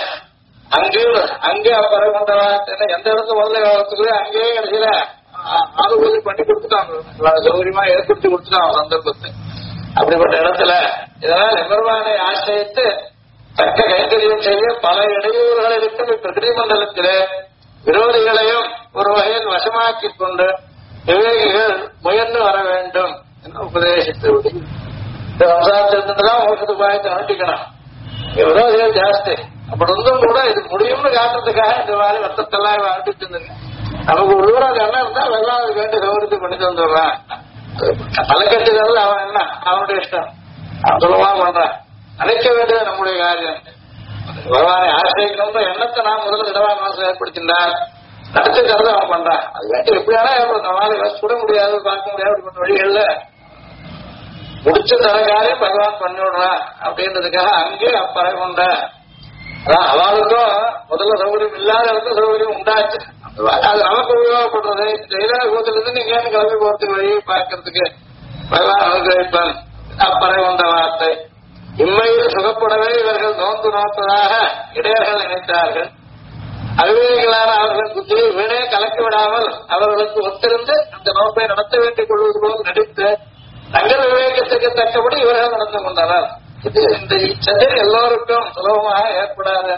அங்கே அப்பறை கொண்டவா எந்த இடத்துல முதல்ல காலத்துக்குள்ளே அங்கேயே கடைசியில ஆளுநர் பண்ணி கொடுத்துட்டாங்க. சௌகரியமா ஏற்படுத்தி கொடுத்துட்டாங்க சந்தர்ப்பத்தை. அப்படிப்பட்ட இடத்துல இதனால் எம்பெருமானை ஆசிரியத்து தக்க கைங்கரியம் செய்ய பல இடையூறுகள் இருக்கும் இப்பிரகிருதி மண்டலத்திலே விரோதிகளையும் ஒரு வகையில் வசமாக்கிக் கொண்டு விவேகிகள் முயன்று வர வேண்டும் என்று உபதேசித்து இந்த சம்சாரத்திலிருந்துதான் மோசத்து பாயத்தை அனுப்பிக்கணும். விரோதிகள் ஜாஸ்தி. அப்படி இருந்தும் கூட இது முடியும்னு காட்டுறதுக்காக இந்த மாதிரி வட்டத்தெல்லாம் அனுப்பிட்டு இருந்துங்க. நமக்கு உள்ளூராக என்ன இருந்தா வெள்ளம் அதுக்கு வேண்டிய சௌகரியத்தை பண்ணிட்டு வந்துடுறான். தலைக்கட்டுதல் அவன் என்ன அவனுடைய இஷ்டம். அவன் சுலபமா பண்றான். அழைக்க வேண்டியது நம்முடைய காரியம். பகவானை ஆசிரியக்கணும்ன்ற எண்ணத்தை நாம் முதல்ல இடவா மனசு ஏற்படுத்தினார். நடத்துக்கிறது அவன் பண்றான். அது வேண்டி எப்படியானா நம்மளால சுட முடியாது பார்க்க முடியாது வழிகள்ல முடிச்சு தர காரியம் பகவான் பண்ணி விடுறான் அப்படின்றதுக்காக அங்கே அப்பறை கொண்ட அவளுக்கும் முதல்ல சௌகரியம் இல்லாத இடத்துல சௌகரியம் உண்டாச்சு. அது நமக்கு உபயோகப்படுறது. ஜெயலலிதா நீங்க ஏன் கிளம்பி போறதுக்கு வழி பார்க்கறதுக்கு பகவான் அனுகிரகிப்பான். அப்பறை கொண்ட வார்த்தை இம்மையில் சுகப்படவே இவர்கள் நோந்து நோத்ததாக இடையர்கள் நினைத்தார்கள். அவிவேகிகளான அவர்கள் புத்தியை வீணே கலக்க விடாமல் அவர்களுக்கு ஒத்திருந்து அந்த நோக்கை நடத்த வேண்டிக் கொள்வது போல் நடித்து தங்கள் விவேகத்துக்கு தக்கபடி இவர்கள் நடந்து கொண்டனர். இது இந்த இச்சதில் எல்லோருக்கும் சுலபமாக ஏற்படாது.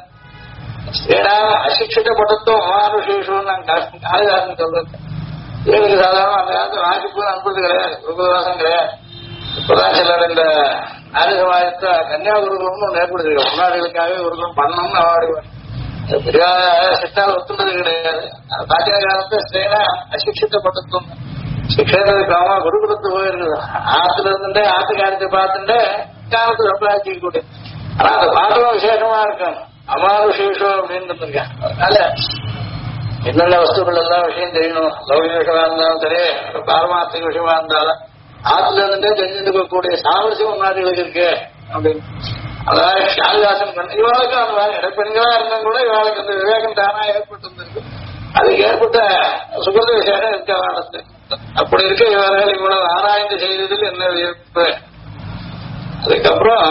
அசிக்ஷிக்கப்பட்டதும் மானுஷேஷம் காளிதாசன் சொல்றது. இவருக்கு சாதாரண அந்த காலத்து வாசிப்பு அனுப்புறது கிடையாது. குருகுலவாசம் கிடையாது. இப்பதான் சிலர் இந்த ஆரிய சமாஜத்தை கன்னியாகுருகுலம்னு ஒன்று ஏற்படுத்திருக்க முன்னாடிகளுக்காகவே குருகுலம் பண்ணணும்னு அவருடைய பெரிய சித்தால் ஒத்துண்டது கிடையாது. பாத்தியா காலத்தை ஸ்ரீனா அசிக்ஷிக்கப்பட்டதும் சிக்ஷேனதுக்காக குருகுலத்து போயிருக்குது. ஆத்துல இருந்துட்டே ஆத்து காரியத்தை பார்த்துட்டே காலத்தை சம்பாதிக்கக்கூடிய. ஆனா அந்த பாடலும் விசேஷமா இருக்கும். அமானுஷேஷம் அப்படின்னு இருக்கேன். அதனால என்னென்ன வஸ்துக்கள் எல்லாம் விஷயம் தெரியணும். லௌகிக விஷயமா இருந்தாலும் சரி பாரமார்த்திக விஷயமா இருந்தாலும் ஆத்துல இருந்துட்டே தெரிஞ்சுக்கக்கூடிய சாமர்சியம் முன்னாடிகளுக்கு இருக்கு அப்படின்னு. அதாவது காளிதாசன் பண்ண இவாளுக்கு அந்த மாதிரி இடைப்பெண்களா இருந்தா கூட இவாளுக்கு அந்த விவேகம் தானா ஏற்பட்டு இருந்திருக்கு. அதுக்கு ஏற்பட்ட சுகத விசேஷம் இருக்க காலத்து. அப்படி இருக்க இவர்கள் இவ்வளவு ஆராய்ந்து செய்ததில் என்ன வியப்பு. அதுக்கப்புறம்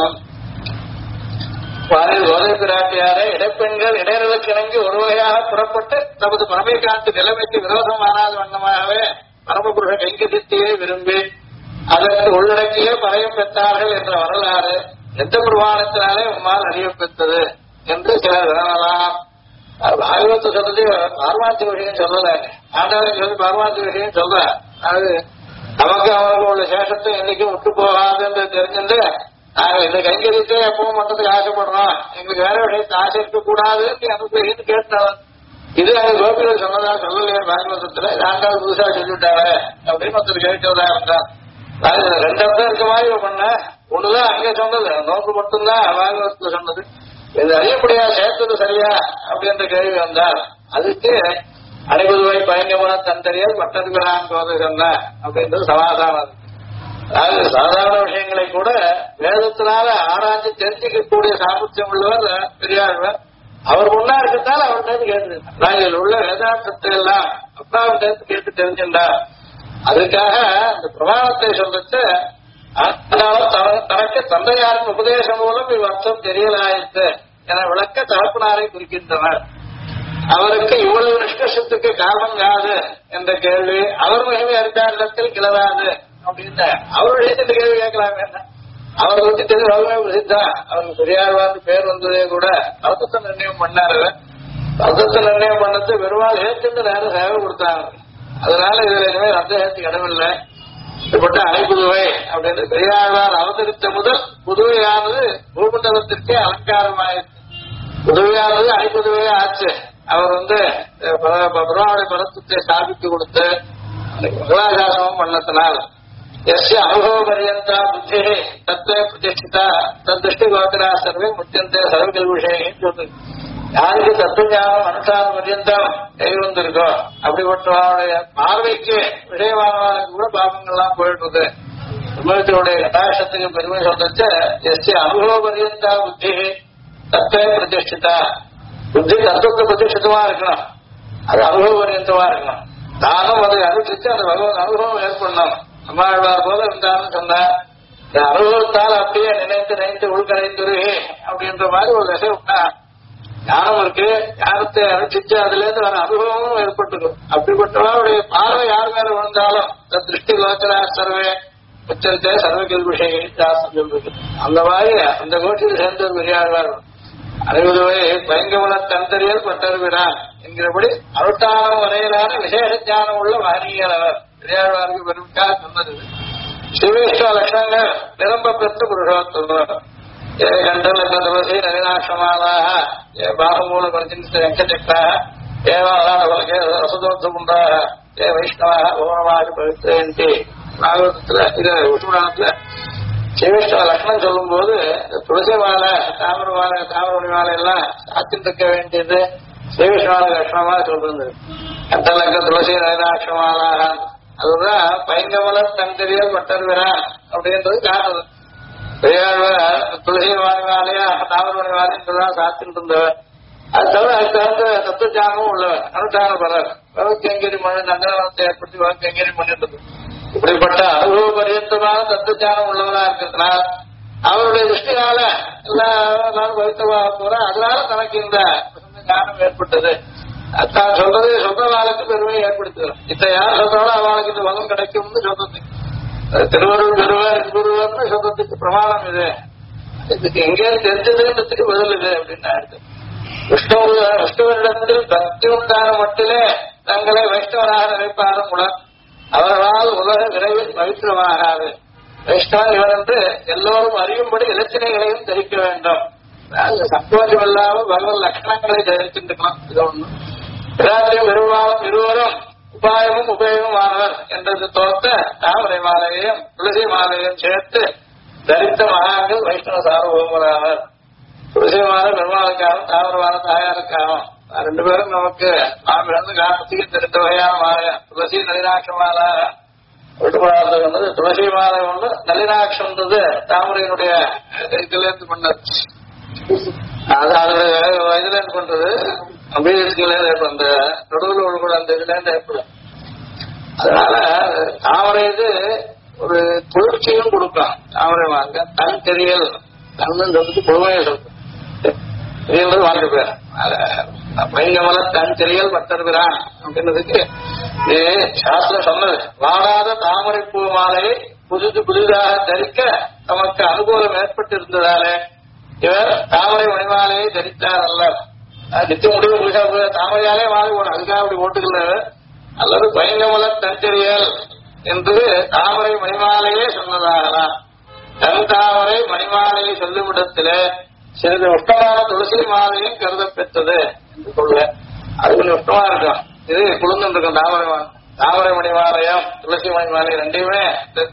கோதை பிராட்டியாரை இடைப்பெண்கள் இடையர்களுக்கு இணங்கி ஒரு வகையாக புறப்பட்டு தமது பரமை காட்டு நிலைமைக்கு விரோதமானாத வண்ணமாகவே பரமபுருஷ கைங்கரியத்தையே விரும்பி அதற்கு உள்ளடக்கிய பறையும் பெற்றார்கள் என்ற வரலாறு எந்த பிரமாணத்தினாலே உம்மால் அறியப்பெற்றது என்று சிலர் வினவலாம். பாகவத்தை சொல்றது பார்மார்த்திக விஷயம் சொல்லல. ஆண்டவரை சொல்லி பார்மார்த்திக விஷயம் சொல்ற. அது நமக்கு அவருக்கு உள்ள சேஷத்தை என்னைக்கும் விட்டு போகாது என்று தெரிஞ்சுட்டு நாங்கள் இந்த கைங்கரியத்தை எப்பவும் மட்டத்துக்கு ஆசைப்படுறோம். எங்களுக்கு வேற விஷயத்தை ஆசை இருக்கக்கூடாது அனுப்பின்னு கேட்டவன். இது அங்க கோபிகள் சொன்னதா சொல்லலையே பாகவதத்துல நான்காவது புதுசா சொல்லிவிட்டாரு அப்படின்னு ஒருத்தர் கேட்கிறதா இருந்தான். ரெண்டு அர்த்தம் இருக்க மாதிரி பண்ண ஒண்ணுதான் அங்கே சொன்னது நோக்கு மட்டும்தான் பாகவதத்துல சொன்னது. இது அறியப்படியா சேர்த்தது சரியா அப்படின்ற கேள்வி வந்தார். அதுக்கு அனைவதுவை பயங்கரமான தந்தறியல் மற்றதுக்கு நான் கோதை சொன்ன அப்படின்றது சமாதானம். அதாவது சாதாரண விஷயங்களை கூட வேதத்தினால ஆராய்ச்சி தெரிஞ்சுக்கக்கூடிய சாமர்த்தியம் உள்ளவர் பெரியாழ்வர். அவர் முன்னா இருக்கிறதால அவர்கிட்ட கேட்டு நாங்கள் உள்ள வேதாந்தத்தை எல்லாம் அப்பாவிட்ட கேட்டு தெரிஞ்சுட்டார். அதுக்காக இந்த பிரமாணத்தை சொல்லிட்டு தனக்கு தந்தையாரின் உபதேசம் மூலம் இவ்வர்த்தம் தெரியலாயிற்று என விளக்க தகப்பனாரை குறிக்கின்றனர். அவருக்கு இவ்வளவு நிஷ்கர்ஷத்துக்கு காரணம் யாது என்ற கேள்வி அவர் மிகவும் அறிந்தாரிடத்தில் கிளறாது அப்படின்னு அவருடைய கேள்வி கேட்கலாம். என்ன அவரை பற்றி தெரிஞ்சு பிரசித்தா அவருக்கு பெரியாழ்வார்னு பேர் வந்ததே கூட அர்த்தத்தை நிர்ணயம் பண்ணாரு. அர்த்தத்தை நிர்ணயம் பண்ணது பெருமாள் ஏற்றுன்னு நேரம் சேவை கொடுத்தாங்க. அதனால இதுல இனிமேல் அர்த்தத்துக்கு இடமில்லை. இப்பட்ட அணைப்புதுவை அப்படின்னு பெரியாழ்வார் அவதரித்த முதல் புதுவையானது பூமண்டலத்திற்கே அலங்காரமாயிற்று. புதுவையானது அணைப்புதுவையே ஆச்சு. அவர் பெருமாளுடைய பரத்துவத்தை ஸ்தாபித்து கொடுத்து மங்களாசாசனம் பண்ணத்தினால் எஸ்ய அனுபவ பரியந்தா புத்தி தத்துவ பிரதிஷ்டிதா தத்திருஷ்டி கோத்திரா சர்வே முத்தியந்தே சர்வகல் விஷயம் சொல்றது. யாருக்கு தத்துவஞானம் அனுஷ்டான பரியந்தம் கை வந்திருக்கோ அப்படிப்பட்டவருடைய பார்வைக்கு விஷயமானவர்களுக்கு கூட பாபங்கள்லாம் போயிட்டு பிரம்மத்தினுடைய கட்டாட்சத்துக்கு பெருமை சொல்றது. எஸ்ய அனுபவ பரியந்தா புத்தி தத்துவ பிரதிஷ்டிதா. புத்தி தத்துவத்தை பிரதிஷ்டிதமா இருக்கணும், அது அனுபவ பரியந்தமா இருக்கணும். தானும் அதை அனுப்பிச்சு அந்த பகவான் அனுபவம் ஏற்படணும். அம்மாழ்வார் போல இருந்தாலும் சொன்ன இந்த அனுபவத்தால் அப்படியே நினைத்து உள்கரைந்துருவே அப்படின்ற மாதிரி ஒரு தசை உண்டா ஞானம் இருக்கு. ஞானத்தை அனுப்பிச்சு அதுல இருந்து வர அனுபவமும் ஏற்பட்டுக்கும். அப்படிப்பட்டவருடைய பார்வை யார் மேல விழுந்தாலும் திருஷ்டி கோச்சரா சர்வே உச்சரித்த சர்வகல் விஷயம் அந்த மாதிரி அந்த கோஷ்டியில் சேர்ந்தது பெரியாழ்வார். அறிவுதுவை பயங்கமல தந்தரியல் பட்டருகிறான் என்கிறபடி அருட்டானம் வரையிலான விசேஷ ஞானம் உள்ள மகனீயர் அவர். பெரியாழ்வாருக்கு பெருமைக்காக சொன்னது. ஸ்ரீவிஷ்ணு லட்சணங்கள் நிரம்ப பெற்று புருஷோத்தமர். ஏ கண்டல துளசி நவீனாட்சமாலாக ஏ பாகமூல பிரதிநிதி வெங்கச்சக்கராக ஏவாலானே ரசதோத்தமுண்டாக ஏ வைஷ்ணவாக பௌர்ணமாக பவித்ரேந்தி பாகவதத்துல இது உஷ்ணத்துல ஸ்ரீவிஷ்ணு லட்சணம் சொல்லும் போது துளசி மாலை தாமரை மாலை எல்லாம் சாத்திட்டு இருக்க வேண்டியது ஸ்ரீவிஷ்ணு லட்சணமா சொல்றது. கண்டலங்க துளசி நவீனாட்சமாலாக அதுதான் பைங்கமலம் தந்தரியல் பட்டர்விரான் அப்படின்றது காரணம். பெரியாழ்வார் துளசி வாணிவாலையா தாமரை வாணின்றதான் சாத்திட்டு இருந்தவர். அது தவிர அதுக்கு தகுந்த தத்துவஞானமும் உள்ளவர், அனுஷ்டான பலர் வகுக்கங்கிரி மணி நந்தனத்தை ஏற்படுத்தி வகுக்கங்கிரி பண்ணிட்டு இப்படிப்பட்ட அனுபவ பரியந்தமான தத்துவஞானம் உள்ளவரா இருக்கிறதுனால் அவருடைய திருஷ்டினால எல்லாரும் பவித்தமாக போற அதனால தனக்கு இந்த ஞானம் ஏற்பட்டது. தான் சொல்றது சொல்றவாளுக்கு பெருமையை ஏற்படுத்துகிறோம். இத்த யார் சொல்றாலும் அவளுக்கு இந்த பலம் கிடைக்கும்னு சொல்றது. திருவருள் பெறுவர் குருவர்னு சொல்றதுக்கு பிரமாணம் இது. இதுக்கு எங்கேயும் தெரிஞ்சதுன்றதுக்கு பதில் இது அப்படின்னு விஷ்ணுவரிடத்தில் பக்தி உண்டான மட்டிலே தங்களை வைஷ்ணவராக நினைப்பாரும் கூட அவர்களால் உலக விரைவில் பவித்திரமாகாது. வைஷ்ணவன் இவன் என்று எல்லோரும் அறியும்படி இலச்சினைகளையும் தெரிவிக்க வேண்டும். சந்தோஷம் இல்லாமல் பகவன் லட்சணங்களை தெரிவிச்சுருக்கலாம். இது ஒண்ணு. எல்லாத்தையும் பெரும்பாலும் இருவரும் உபாயமும் உபயோகமும் ஆனவர் என்றது தோத்த தாமரை மாலையையும் துளசி மாலையையும் சேர்த்து தரித்த மகான்கள் வைஷ்ணவ சார்வபௌமராவர். துளசி மாலை பெருமாளுக்காகவும் தாமரமான தாயாருக்காகவும் ரெண்டு பேரும் நமக்கு நாமிலிருந்து காலத்துக்கு தெரிந்த வகையான மாலையா. துளசி நளினாட்ச மாலை விட்டுப்படாதது துளசி மாலை ஒன்று, நளினாட்சம்ன்றது தாமரையினுடைய இதுல இருந்து பண்ணது. அது அதனுடைய இதுல இருந்து பண்றது அபிவிருத்தியில அந்த நடுவில் கூட அந்த இதுல இருந்து ஏற்படும். அதனால தாமரை இது ஒரு குளிர்ச்சியும் கொடுக்கும். தாமரை வாங்க தன் தெரியல் தன்னு பொறுமையை சொல்றது தெரியல் வாழ்க்கை பேர் பயங்கமல தன் தெரியல் பட்டர்கிறான் அப்படின்றதுக்கு சாஸ்திரம் சொன்னது. வாடாத தாமரை பூ மாலையை புதிதாக தரிக்க தமக்கு அனுகூலம் ஏற்பட்டு இருந்ததாலே இவர் தாமரை மணிமாலையை தரித்தார் அல்ல. நித்திய முடிவு புதுசா தாமரையாலே மாலை போடும், அதுக்காக அப்படி போட்டுக்கல. அல்லது பயங்கமல தஞ்சரியல் என்று தாமரை மணிமாலையே சொன்னதாகலாம். தன் தாமரை மணிமாலையை சொல்லும் இடத்திலே சிறிது உஷ்டமான துளசி மாலையும் கருத பெற்றது என்று சொல்ல. அது கொஞ்சம் உஷ்டமா இருக்கும். இது குளிர்ந்து இருக்கும். தாமரை மணிமாலயம் துளசி மணிமாலை ரெண்டையுமே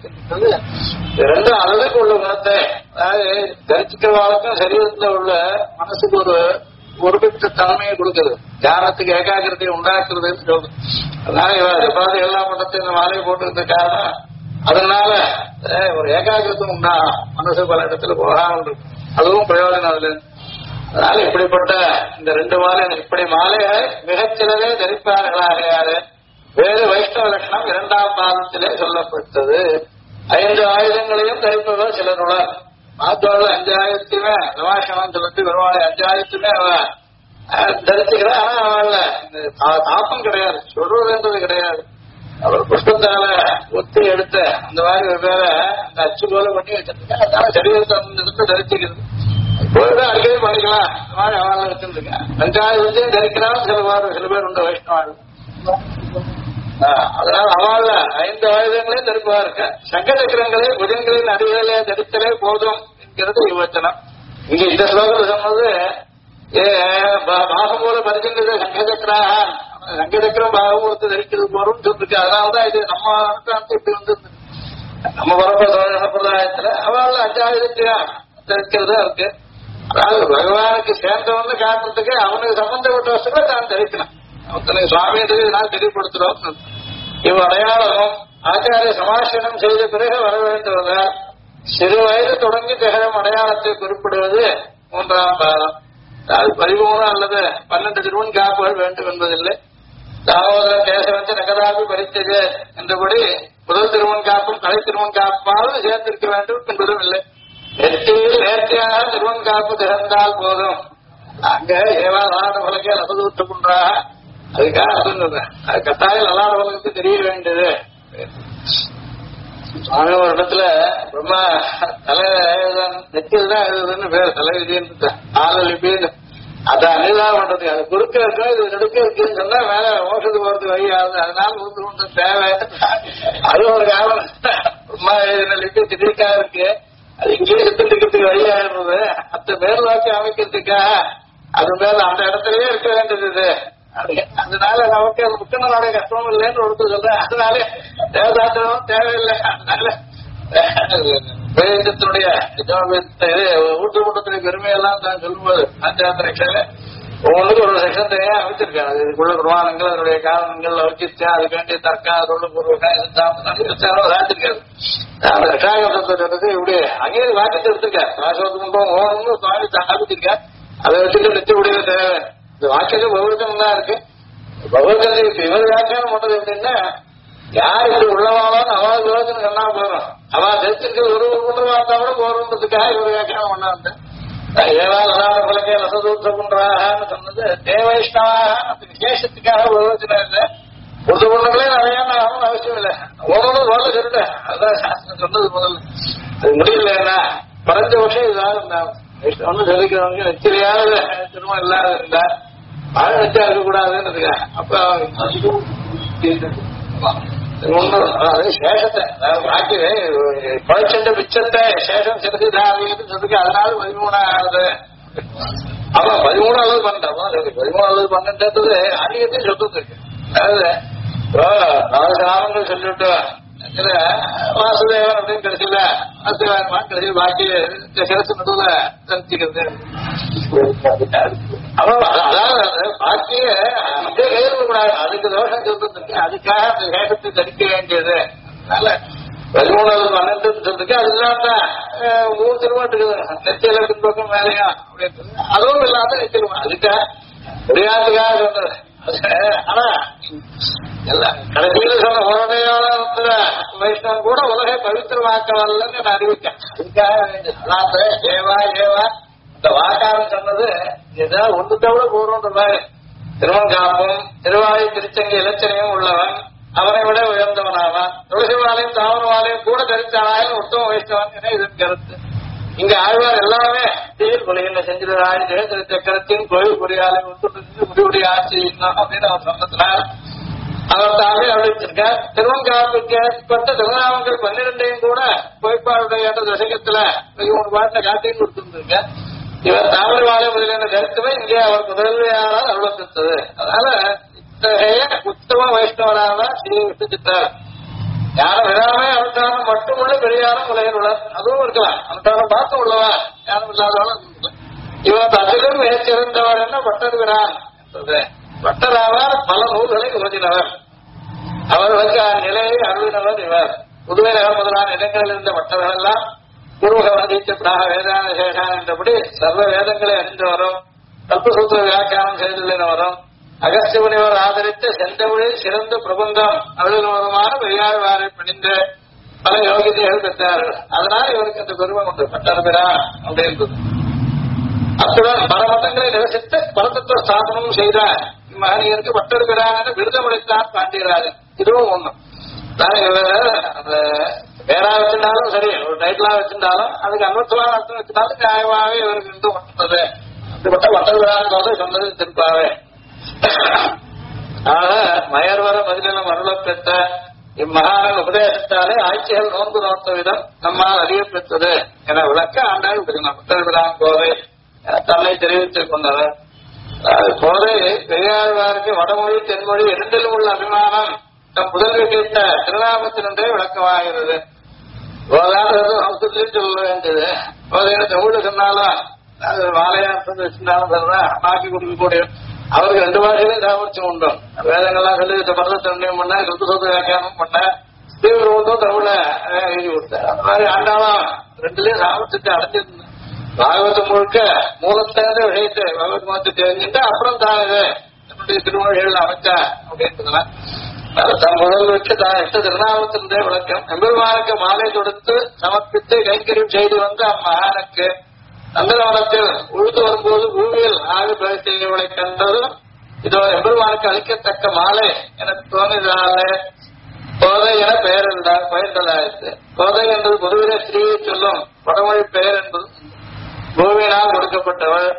ரெண்டும் அளவுக்கு உள்ள குணத்தை, அதாவது தரிசிக்கிறவாளுக்கும் சரீரத்தில் உள்ள மனசுக்கு ஒரு பெற்ற தன்மையை கொடுக்குது. தியானத்துக்கு ஏகாகிரதையை உண்டாக்குறதுன்னு சொல்லுது. அதனால இவர் எப்பாவது எல்லா மட்டத்தையும் இந்த மாலையை போட்டுக்கிறது காரணம் அதனால ஒரு ஏகாகிரதம் உண்டாகும். மனசு பல இடத்துல போகாமல் இருக்கு. அதுவும் பிரயோஜனம் அதுல. அதனால இப்படிப்பட்ட இந்த ரெண்டு மாலை இப்படி மாலையை மிகச்சிலவே தரிப்பார்களாகையாரு வேறு வைஷ்ணவ லட்சணம் இரண்டாம் பாதத்திலே சொல்லப்பட்டது. 5 ஆயுதங்களையும் தரிப்பவர் சிலர் உலர். மாத்தோட 5 ஆயுதத்தையுமே விவாசனம் சொல்லிட்டு பெருமாளை 5 ஆயுதத்துமே அவ தரிச்சுக்கிறேன். ஆனா அவள தாப்பம் கிடையாது, சொல்றதுன்றது கிடையாது. அவர் புஷ்பத்தால ஒத்தி எடுத்த அந்த மாதிரி வெவ்வேறு அந்த அச்சு போல பண்ணி வச்சிருக்கேன். அதனால சரீரத்தை தரிச்சுக்கிறது போய்தான் அடிக்கடி பண்ணிக்கலாம். அந்த மாதிரி அவள வச்சிருக்கேன். 5 ஆயுதத்தையும் தரிக்கிறான் சில பேர் உண்டு வைஷ்ணவாள். அதனால அவள் 5 ஆயுதங்களையும் தரிப்பா இருக்க. சங்க சக்கரங்களே புஜங்களின் அடிகளிலே தரித்தலே போதும் என்கிறது விவச்சனம். இங்க இந்த ஸ்லோகத்தில் சொன்னது பாகமூல பரிசீலித சங்கச்சக்கராக சங்கச்சக்கரம் பாகமூலத்தை தரிக்கிறது போறோம்னு சொல்லிருக்கு. அதனாலதான் இது நம்ம அனுஷ்டானத்தை இப்படி வந்து நம்ம பரம்பரை சம்பிரதாயத்துல அவள் 5000 தரிக்கிறதா இருக்கு. அதாவது பகவானுக்கு சேர்ந்தவன்னு காட்டுறதுக்கு அவனுக்கு சம்பந்தப்பட்ட வசதிகளை தான் தரிக்கலாம். அவனுக்கு சுவாமியத்துக்கு நான் தெரியப்படுத்துறோம். இவ் அடையாளமும் ஆச்சாரிய சமாசனம் செய்த பிறகு வர வேண்டுவதால் சிறு வயது தொடங்கி திகழும் அடையாளத்தை குறிப்பிடுவது 3ஆம் பாகம். அது 13 அல்லது 12 திருவன் காப்புகள் வேண்டும் என்பதில்லை. தாமோதரன் கேசவஞ்ச நகராபி பரித்தது என்றபடி முதல் திருவன் காப்பும் கலை திருவன் காப்பாவது சேர்த்திருக்க வேண்டும் என்பதும் இல்லை. நெற்றியில் நேர்த்தியாக திருவன் காப்பு திறந்தால் போதும். அங்க ஏவா அலாட உலகே லபதூத்து குன்றா அதுக்காக சொல்லுறேன். அது கட்டாயம் அலாட உலகத்துக்கு தெரிய வேண்டியது. சுவாமி ஒரு இடத்துல பிரம்மா தலை நெற்றியில் தான் எழுதுன்னு பேர் தலை விதின்னு ஆலலிபின்னு அதை அனிதான் பண்றது. அது குறுக்க இருக்கா இது நெடுக்க இருக்குன்னு சொன்னா மேல ஓசது போறதுக்கு வழி ஆகுது. அதனால உருது தேவை. அது ஒரு காரணம். பிரம்மா எழுதின லிபி திடீர்க்கா இருக்கு. அது இங்கேயே சித்திரத்துக்கு வழி ஆயிடுறது. அந்த மேல் வாக்கி அமைக்கிறதுக்காக அது மேல அந்த இடத்துலயே இருக்க வேண்டியது. அதனால நமக்கு அது முக்கியமான கஷ்டமும் இல்லைன்னு ஒருத்தர் சொல்றேன். அதனால தேவதாத்திரமும் தேவையில்லை. அதனால வேதத்தினுடைய ஊட்டு கூட்டத்துடைய பெருமையெல்லாம் தான் சொல்லும்போது ஆச்சாரத்தில ஒவ்வொன்றுக்கு ஒரு செக்ஷன் தனியா அமைச்சிருக்காங்க. அதுக்குள்ள குருவானங்கள் அதனுடைய காரணங்கள் வச்சிருச்சா அதுக்கு வேண்டிய தர்க்கா ராஜிருக்காரு. அந்த ரஷாயத்தை இப்படி அங்கேயே வாக்கிட்டு எடுத்திருக்காரு. ராசவத்துக்கும் ஓணும்னு சுவாமி ஆரம்பிச்சிருக்காரு. அதை வச்சுட்டு நிச்சயக்கூடிய தேவை. இந்த வாக்கியம் பகவதம் தான் இருக்கு. பகவதத்தை இவர் வியாக்கியானம் பண்றது எப்படின்னா யார் இப்படி உள்ளவாலும் அவா யோசனை சொன்னா போறோம். அவா தெரிஞ்சிருக்கிறது ஒரு குன்றவா இருந்தா கூட போறோன்றதுக்காக இவர் வியாக்கியானம் பண்ணா இருந்தேன். ஏதாவது அதாவது உலகே ரசதூத்தகுன்றாகனு சொன்னது தேவைஷ்ணவாக விசேஷத்துக்காக யோசனை இல்லை. ஒரு குன்றங்களே நிறைய ஆகணும் அவசியம் இல்லை. ஒவ்வொரு வேலை சொல்லிட்டேன். அதான் சாஸ்திரம் சொன்னது முதல்ல. அது முடியலன்னா குறைஞ்ச வருஷம் இதாக ஒன்னும் சொல்லிக்கிறவங்க நெச்சரியாத திரும்ப இல்லாத இருந்தா மழை நெச்சா இருக்கக்கூடாதுன்னு அப்ப சேஷத்தை பாக்கி குறைச்சண்ட மிச்சத்தை சேஷம் சிறந்து சொல்லிருக்கு. அதனால 13ஆவது அவன் 13ஆவது பண்ணிட்டான். 13ஆவது பண்ணிட்டது அதிகத்தையும் சொல்லிட்டு இருக்கு. அதாவது நாமங்கள் சொல்லிட்டு வாசுதேவன் அப்படின்னு கிடைச்சல வாசுதேவன் கிடைச்சி பாக்கி சிறப்பு நடுவுல தெரிஞ்சுக்கிறது. அதாவது பாக்கிய அப்படியே கைவிடக்கூடாது. அதுக்கு தோஷம் சொல்றதுக்கு அதுக்காக அந்த சேஷத்தை தரிக்க வேண்டியது. அதனால 13ஆவது 12 சொல்றதுக்கு அது இல்லாம 3 திருமணம் இருக்குது. நெத்தியில பின்பக்கம் வேலையா அப்படின்னு அதுவும் இல்லாம நெத்திருமா அதுக்காக முடியாதுக்காக சொல்றது. ஆனா கடைசியில் சொன்ன உலகையோட வைஷ்ணவன் கூட உலகை பவித்திரமாக்க வரலன்னு நான் அறிவிச்சேன். அதுக்காக ஏவா ஏவா இந்த வாக்காரம் சொன்னது ஏதாவது ஒன்று தவிர போறோன்றாரு. திருவங்காப்பும் திருவாயு திருச்செங்கி இலச்சனையும் உள்ளவன் அவனை விட உயர்ந்தவனாவான். துளசிவாலையும் தாமரவாலையும் கூட தரித்தானாயும் உத்தம வைஷ்ணவன் இதன் கருத்து. இங்க ஆழ்வார் எல்லாமே தீர் கொலையில செஞ்சிருந்தாரு. திரு சக்கரத்தின் கோயில் பொறியாலை முடிவுடைய ஆட்சி அப்படின்னு அவர் சொன்னதுனால அவர் தாமே அறிவிச்சிருக்கார். திருவங்காப்புக்கு ஏற்பட்ட திருநாமங்கள் 12ஐயும் கூட பொய்ப்பாளுடைய தசகத்துல 13 பாட்டை காட்டின்னு கொடுத்திருந்திருக்க. இவர் தாமரவாலை முதலின கருத்துமே இங்கே அவர் முதல்வையாரால் அருளத்தது. அதனால இத்தகைய உத்தம வைஷ்ணவரான ஸ்ரீ விஷ்ணு சித்தார் யாரும் விடாமே அனுஷ்டானம் மட்டுமுள்ள பெரியாரும் உலகில் உள்ளார். அதுவும் இருக்கலாம். அனுஷ்டானம் பார்த்து உள்ளவா யாரும் இல்லாதவளும் இவர் அதிலும் மிகச்சிறந்தவர் என்ன பட்டர்கிறார் என்பது. பட்டராவார் பல நூல்களை ஓதினவர். அவர்களுக்கு அந்நிலையை அருளினவர் இவர். புதுவை நகர் முதலான இடங்களில் இருந்த பட்டர்கள் எல்லாம் பூர்வகவதித்த பிராக வேதான சேஷான் என்றபடி சர்வ வேதங்களை அறிந்தவரும் கல்பசூத்திர வியாக்கியானம் செய்துள்ளவரும் அகஸ்திய முனிவர் ஆதரித்த செந்தமிழில் சிறந்த பிரபந்தம் அருளினவருமான பெரியாழ்வாரை பணிந்து பல யோகிதைகள் பெற்றார்கள். அதனால இவருக்கு அந்த பெருமை உண்டு பட்டர்பிரா அப்படின்னு. அத்துடன் பல மதங்களை நிவசித்து பரதத்துவ ஸ்தாபனம் செய்த இம்மகனியருக்கு பட்டர்பிரான விருதமளித்தார் பாண்டியராஜன். இதுவும் ஒண்ணும் அந்த பேரா வச்சிருந்தாலும் சரி ஒரு டைட்டிலா வச்சிருந்தாலும் அதுக்கு அன்வத்துவான அர்த்தம் வச்சிருந்தாலும் நியாயமாவே இவருக்கு இருந்து வந்தது. அப்படிப்பட்ட பட்டர்பிரான சொன்னது திருப்பாவே. ஆக மயர்வர பதிலும் அருள பெற்ற இம்மகான உபதேசத்தாலே ஆட்சிகள் நோன்பு நோத்த விதம் நம்மால் அறிய பெற்றது என விளக்க ஆண்டாள் பட்டர்பிரான் கோவை தன்னை தெரிவித்துக் கொண்டவர். போது பெரியாழ்வாருக்கு வடமொழி தென்மொழி இரண்டிலும் உள்ள அபிமானம் தம் புதல்வி கேட்ட திருநாமத்தினே விளக்கமாகிறது. சமஸ்கிருத்திலையும் சொல்ல வேண்டியது தமிழ் சொன்னாலும் அது வாழையாசம் வச்சிருந்தாலும் சொல்றேன் மாக்கி கொடுக்கக்கூடிய அவருக்கு 2 பாஷையிலும் சாமர்த்தியம் உண்டு. வேதங்கள்லாம் சொல்லி பரதத்தன்மையும் பண்ண ருத்துசோத வியாக்கியானம் பண்ண தீவிரத்தும் தமிழ எழுதி கொடுத்தார். அந்த மாதிரி ஆண்டாலும் 2லயும் சாமர்த்தியத்தை அடைஞ்சிருந்தேன். பாகவதம் முழுக்க மூலத்திலிருந்து விஷயத்தை பகவத் மதத்தை தெரிஞ்சுட்டு அப்புறம் தான் இது என்னுடைய திருமொழிகள் அமைச்சா அப்படின்றதுலாம் தன் முதல்வருக்கு தான் இஷ்ட திருநாமத்தினுடைய விளக்கம். எம்பெருமானுக்கு மாலை தொடுத்து சமர்ப்பித்து கைங்கரியம் செய்து வந்த அம்மகானுக்கு நந்தவனத்தில் உழுது வரும்போது பூமியில் ஆகு பிரச்சனைகளை கண்டதும் இதோ எம்பெருமானுக்கு அளிக்கத்தக்க மாலை எனக்கு தோன்றினாலே கோதை என பெயர்ந்ததாயிற்று. கோதை என்பது பொதுவிலே ஸ்ரீயை சொல்லும் வடமொழி பெயர் என்பது பூமியினால் கொடுக்கப்பட்டவள்.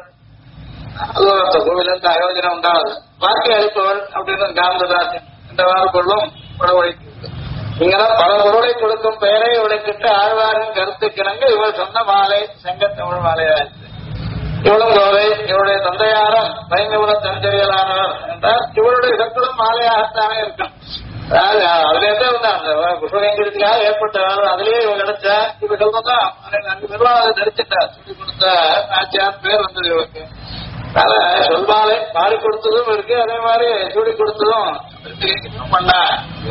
அது பூமியிலிருந்து அயோஜனம் உண்டாது வாக்கை அளிப்பவள் அப்படின்னு காந்ததாசி என்றவாறு கொள்ளும் வடமொழி. இங்கெல்லாம் பல பொருளை கொடுக்கும் பெயரை விளக்கிட்டு ஆழ்வாரின் கருத்துக்கிணங்க இவள் சொன்ன மாலை செங்கத்தமிழ் மாலையாயிற்று. இவளும் கோதை இவளுடைய தந்தையாரம் பயங்கர தஞ்சரியலானவர் என்றால் இவளுடைய சத்துடன் மாலையாகத்தானே இருக்கும். அதுலேருந்தே அந்த புஷ்பகங்கிறதுக்காக ஏற்பட்ட அதுலயே இவ கிடைச்சா இவ சொல்றதான் அங்கு நிர்வாகம் தரிச்சிட்டா சொல்லி கொடுத்த ஆட்சியார் பேர் வந்தது இவருக்கு. அதனால சொல்மாலை பாடி கொடுத்ததும் இருக்கு, அதே மாதிரி சூடி கொடுத்ததும் பண்ணா.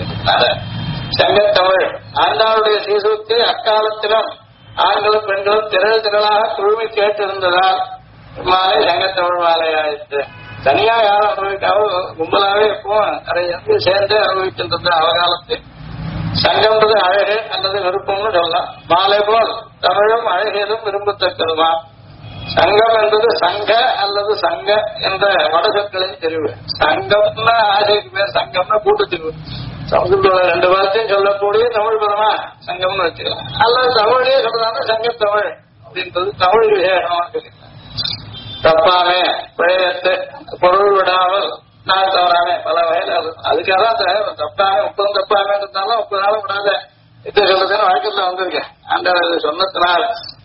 செங்கத்தமிழ் ஆண்டாளுடைய சீசுக்கு அக்காலத்திலும் ஆண்களும் பெண்களும் திரளாக குழுமி கேட்டிருந்ததால் மாலை செங்கத்தமிழ் மாலை ஆயிடுச்சு. தனியா யாரும் அனுபவிக்காமல் கும்பலாவே எப்பவும் நிறைய சேர்ந்து அனுபவிக்கின்றது அவகாலத்தில். சங்கம்ன்றது அழகு அல்லது விருப்பம்னு சொல்லலாம். மாலை போல் தமிழும் அழகியதும் விரும்பத்தக்கதுமா. சங்கம் என்பது சங்க அல்லது சங்க என்ற வடசொற்களின் தெரிவு. சங்கம்னா ஆசைக்கு பேர், சங்கம்னா கூட்டு தெரிவு. சமஸ்கிருதோட 2 வார்த்தையும் சொல்லக்கூடிய தமிழ் பதமா சங்கம்னு வச்சுக்கலாம். அல்லது தமிழே சொல்றாங்க சங்கத்தமிழ் அப்படின்றது தமிழ் விசேஷமா சொல்லிக்கலாம். தப்பாமே பிழையத்து பொருள் விடாமல் நான் தவறாமே பல வகையில் அதுக்காக தப்பாமே 30 தப்பாமே இருந்தாலும் 30 நாளும் விடாத இது சொல்றதுன்னு வழக்கத்துல வந்திருக்கேன். அந்த சொன்னத்தினால்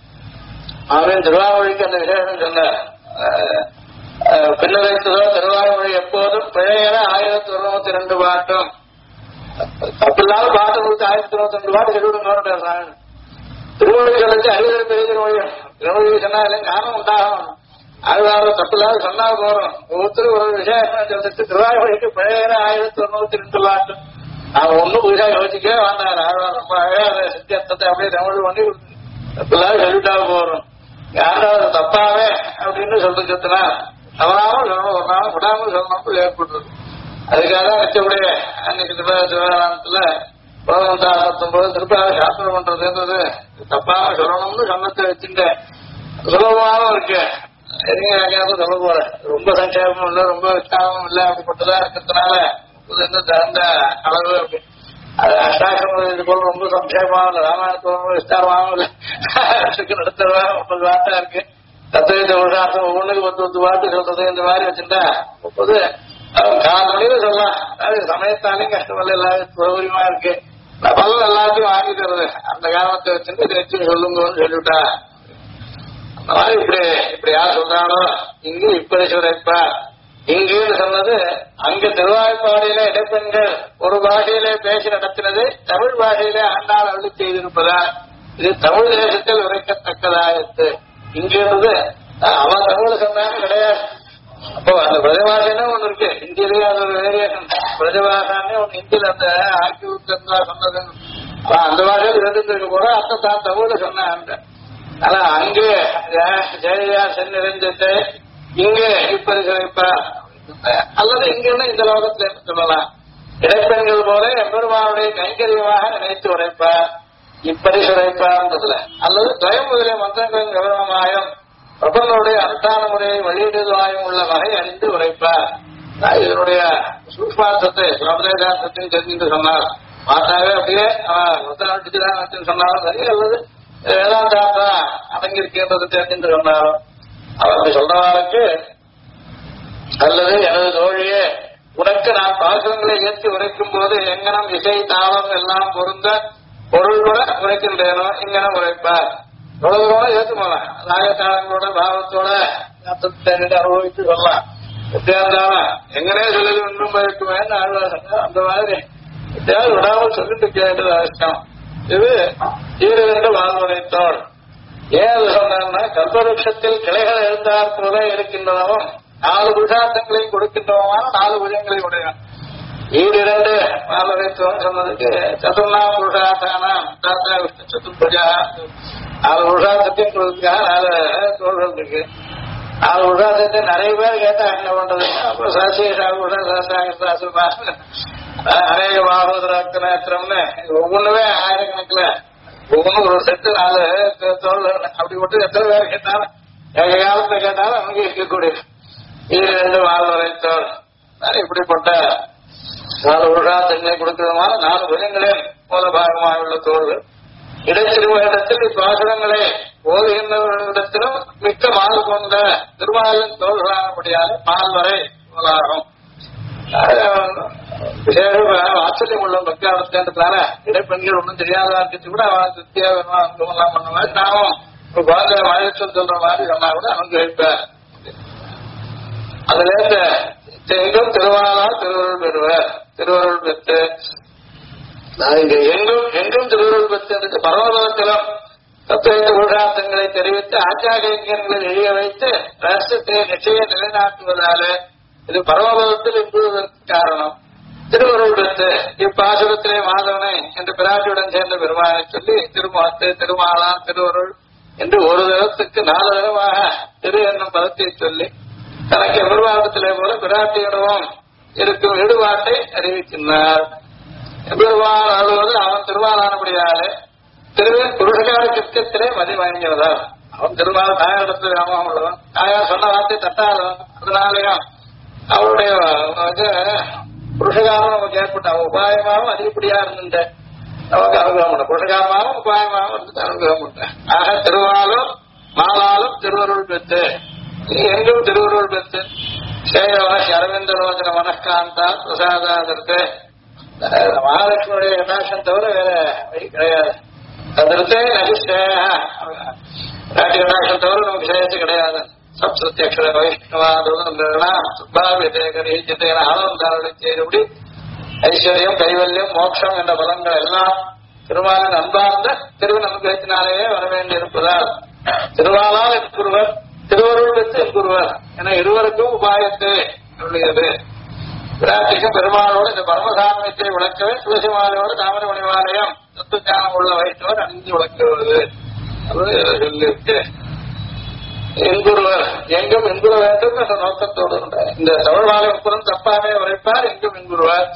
அவன் திருவாமொழிக்கு அந்த விசேஷம் சொன்ன பின்னரைத்ததோ திருவாமொழி எப்போதும் பிழையற 1092 பாட்டும் தப்பில்லாத பாட்டு கொடுத்து 1092 பாட்டு சொல்லிவிடுங்க. திருமொழி சொல்லிச்சு 60 பெரிய திருமொழி திருமொழி சொன்னா ஞானம் உண்டாகும். அது தப்பில்லாத சொன்னா போறோம். ஒவ்வொருத்தரும் ஒரு விசேஷம் சொல்லிட்டு திருவாமொழிக்கு பிழையற 1092 பாட்டும் அவன் ஒன்னும் புதுசா யோசிக்கவே வேண்டாம். ஆழ்வார் ரொம்ப அழகாக சித்தியத்தை அப்படியே தமிழ் பண்ணி தப்பில்லாத சொல்லிட்டா போறோம். யாராவது தப்பாவே அப்படின்னு சொல்றதுன்னா தவறாமல் சொல்லணும், ஒரு நாள் விடாமல் சொல்லணும் ஏற்படுறது. அதுக்காக மிச்சப்படிய அன்னைக்கு திருவாரத்துல 19 திருப்பாவை சாஸ்திரம் பண்றதுன்றது தப்பாக சொல்லணும்னு சொன்னத்தை வச்சுட்டு சுலபமாகவும் இருக்கு. எதையும் சொல்ல போற ரொம்ப சங்கேபமும் இல்லை, ரொம்ப விசாரமும் இல்லை, அப்படிப்பட்டதா இருக்கிறதுனால தகுந்த அளவு அப்படி அது அஷ்டாசிரமம் இது போல ரொம்ப சங்கேபமாகவும் இல்லை, ராமாயணத்தோட விஸ்தாரமாகவும் இல்லை. நடத்துறதா 30 வார்த்தை இருக்கு. தத்துவத்தை ஒரு சாஸ்திரம் ஒவ்வொன்றுக்கு 10 வார்த்தை சொல்றது இந்த மாதிரி வச்சுட்டா 30 கால் மணியில சொல்லலாம். அது சமயத்தாலையும் கஷ்டமல்ல, எல்லாரும் சௌகரியமா இருக்கு. பலன் எல்லாத்தையும் வாங்கி தருது. அந்த காரணத்தை வச்சுட்டு தெரிச்சு சொல்லுங்கன்னு சொல்லிவிட்டா அந்த மாதிரி இப்படி யார் சொல்றானோ இங்கு இப்படி சொல்றப்பா இங்குன்னு சொன்னது அங்கு திருவாய்ப்பாடியில இடைப்பெண்கள் ஒரு பாஷையிலே பேசி நடத்தினது தமிழ் பாஷையிலே ஆண்டாள் அருளி செய்திருப்பதா இது தமிழ் தேசத்தில் உரைக்கத்தக்கதாயிற்று. இங்கிருந்தது அவன் தமிழ் சொன்னாலும் கிடையாது. அப்போ அந்த பிரஜபாஷைன்னு ஒண்ணு இருக்கு, ஹிந்தியிலேயே அது ஒரு வேரியேஷன். பிரஜபாஷான்னு ஒண்ணு ஹிந்தியில அந்த ஆக்கி விட்டு சொன்னது அந்த பாஷையில் இருந்துருக்க போற அத்தை தான் தமிழ்ல சொன்னாங்க. ஆனா அங்கே ஜெயா சென்னிறைஞ்சத்தை இங்கே இப்படி சொல்லிப்பா அல்லது இங்கன்னா இந்த லோகத்துல சொல்லலாம். இடைப்பெண்கள் போல எம்பெருமானுடைய கைங்கரியமாக நினைத்து உரைப்பார் இப்படி சுரைப்பார்ன்றதுல அல்லது துவயம் முதலிய மந்திரங்களின் விவரமாயும் பிரபந்தனுடைய அனுஷ்டான முறையை வெளியிடுவதாயும் உள்ள வகை அறிந்து உரைப்பார். இதனுடைய சூக்ஷ்மார்த்தத்தை சுவாமிதார்த்தத்தையும் தெரிஞ்சுட்டு சொன்னார். மாட்டாவே அப்படியே அவன் சொன்னாலும் சரி அல்லது வேதாந்தார்த்தா அடங்கியிருக்கின்றது தெரிஞ்சுட்டு சொன்னாலும் அவர் சொல்றவாளுக்கு அல்லது எனது தோழியே உனக்கு நான் பாசங்களை ஏற்றி உரைக்கும் போது எங்கனம் இசை தாளம் எல்லாம் பொருந்த பொருள்பட உரைக்கின்றேனோ இங்கனம் உரைப்பார். தொடர்போட ஏற்றுக்கலாம் ராகத்தாளங்களோட பாவத்தோட அனுபவிச்சு சொல்லலாம். எப்படியா இருந்தாலும் எங்கனே சொல்லி ஒன்றும் போயிருக்குமேன்னு ஆழ்வாசங்க அந்த மாதிரி எப்படியாவது விடாமல் சொல்லிட்டு கேட்டது அவசியம். இது ஈரண்டு வாழ்வுடைத்தோள். ஏன் அது சொன்னா கல்பவருஷத்தில் கிளைகள் எழுந்தார் போல இருக்கின்றனவும் 4 புருஷார்த்தங்களையும் கொடுக்கின்றவமான 4 புஜங்களை உடையான். ஈரிரண்டு வாழ்வுடைத்தோள் சொன்னதுக்கு சதுர்ணாம் புருஷார்த்தான தாத்தா விஷ்ணு சதுர்புஜா 4 புருஷார்த்தத்தையும் கொடுத்துக்காக 4 தோள்கள் இருக்கு. 4 புருஷார்த்தத்தை நிறைய பேர் கேட்டா என்ன பண்றது? அப்புறம் சாசியமா அநேக பாகவதராக்தனேத்திரம்னு ஒவ்வொன்றுமே ஆயிரக்கணக்கில் ஒவ்வொன்றும் ஒரு செட்டு 4 தோல் அப்படி மட்டும் எத்தனை பேர் கேட்டாலும் எங்க காலத்துல கேட்டாலும் அவங்க இருக்கக்கூடிய ஈரண்டு வாழ்வரைத்தோள் இப்படிப்பட்ட 4 புருஷார்த்தங்களை கொடுக்கிறதுமான 4 புஜங்களின் மூல பாகமாக உள்ள தோள்கள். இடைத்திருவரிடத்தில் இப்பாசுரங்களை ஓதுகின்றவர்களிடத்திலும் மிக்க மால் கொண்ட திருமாலின் தோள்களானபடியாக மால்வரை போலாகும். ஆச்சரியம் உள்ள பக்தியாளத்தான இடைப்பெண்கள் ஒன்றும் தெரியாதா இருக்கிறது கூட அவன் திருப்தியா வேணும் அனுபவம் பண்ண மாதிரி நாமும் ஒரு குழந்தை மழைச்சல் சொல்ற மாதிரி சொன்னா கூட அனுகிரகிப்பார். அதுல இருந்து எங்கும் திருவாளா திருவருள் பெறுவர். திருவருள் பெற்று நான் இங்க எங்கும் திருவருள் பெற்று பரவலத்திலும் தத்துவ புருஷார்த்தங்களை தெரிவித்து ஆச்சாரியங்களை எழிய வைத்து ரகசியத்தை நிச்சயம் நிலைநாட்டுவதாலே இது பரமபதத்தில் இருப்பதற்கு காரணம். திருவருள் பெற்று இப்பாசுரத்திலே மாதவனை என்று பிராட்டியுடன் சேர்ந்த பெருமானை சொல்லி திருமுகத்து திருமாலான் திருவருள் என்று ஒரு தரத்துக்கு 4 தரமாக திரு என்னும் பதத்தை சொல்லி தனக்கு எதிர்வாதத்திலே போல பிராட்டியிடமும் இருக்கும் ஈடுபாட்டை அறிவிக்கின்றார். எம்பெருமான் அழுவது அவன் திருவாலானபடியாலே திருவின் புருஷகார கிருத்தியத்திலே மதி வாங்கியதால் அவன் திருமால் தாயாரிடத்தில் ராமம் உள்ளவன். தாயார் சொன்ன வார்த்தை தட்டாதவன். அதனாலேயும் அவருடைய புருஷகாரம் நமக்கு ஏற்பட்ட உபாயமாகவும் அதிகப்படியா இருந்துட்ட நமக்கு அனுகிரகம் பண்ண புருஷகாரமாகவும் உபாயமாகவும் இருந்துட்டு அனுகிரகம் பண்ண. ஆக திருவாலும் மாலாலும் திருவருள் பெற்று எங்கும் திருவருள் பெற்று சேகவாசி அரவிந்தரோஜன மனக்காந்தா பிரசாதாதற்கு மகாலட்சுமியுடைய கட்டாட்சம் தவிர வேற வழி கிடையாது. அதற்கு ராட்டி கட்டாட்சம் தவிர நமக்கு சேகத்து கிடையாது. சப்சத்தியக்ஷர வைஷ்ணவாதேகரீஜத்தை ஆனந்தாரோட செய்தபடி ஐஸ்வர்யம் கைவல்யம் மோட்சம் என்ற பலங்கள் எல்லாம் திருமாலின் அன்பார்ந்த திருவின் அனுகிரகத்தினாலேயே வர வேண்டி இருப்பதால் திருவாலால் என்குருவர் திருவருள் பெற்று என்குருவர் என இருவருக்கும் உபாயத்தை சொல்லுகிறது. பிராட்டிக்கும் பெருமாளோடு இந்த பரமசாமியத்தை விளக்கவே துளசிமாலையோடு தாமரை மணிமாலயம் தத்துவஞானம் உள்ள வைஷ்ணவர் அணிந்து விளக்குவது சொல்லியிருக்கு. என்குருவர் எங்கும் என்குற வேண்டும் என்ற நோக்கத்தோடு இந்த தமிழ்நாளை உப்புறம் தப்பாமே உரைப்பார் எங்கும் என்குருவர்.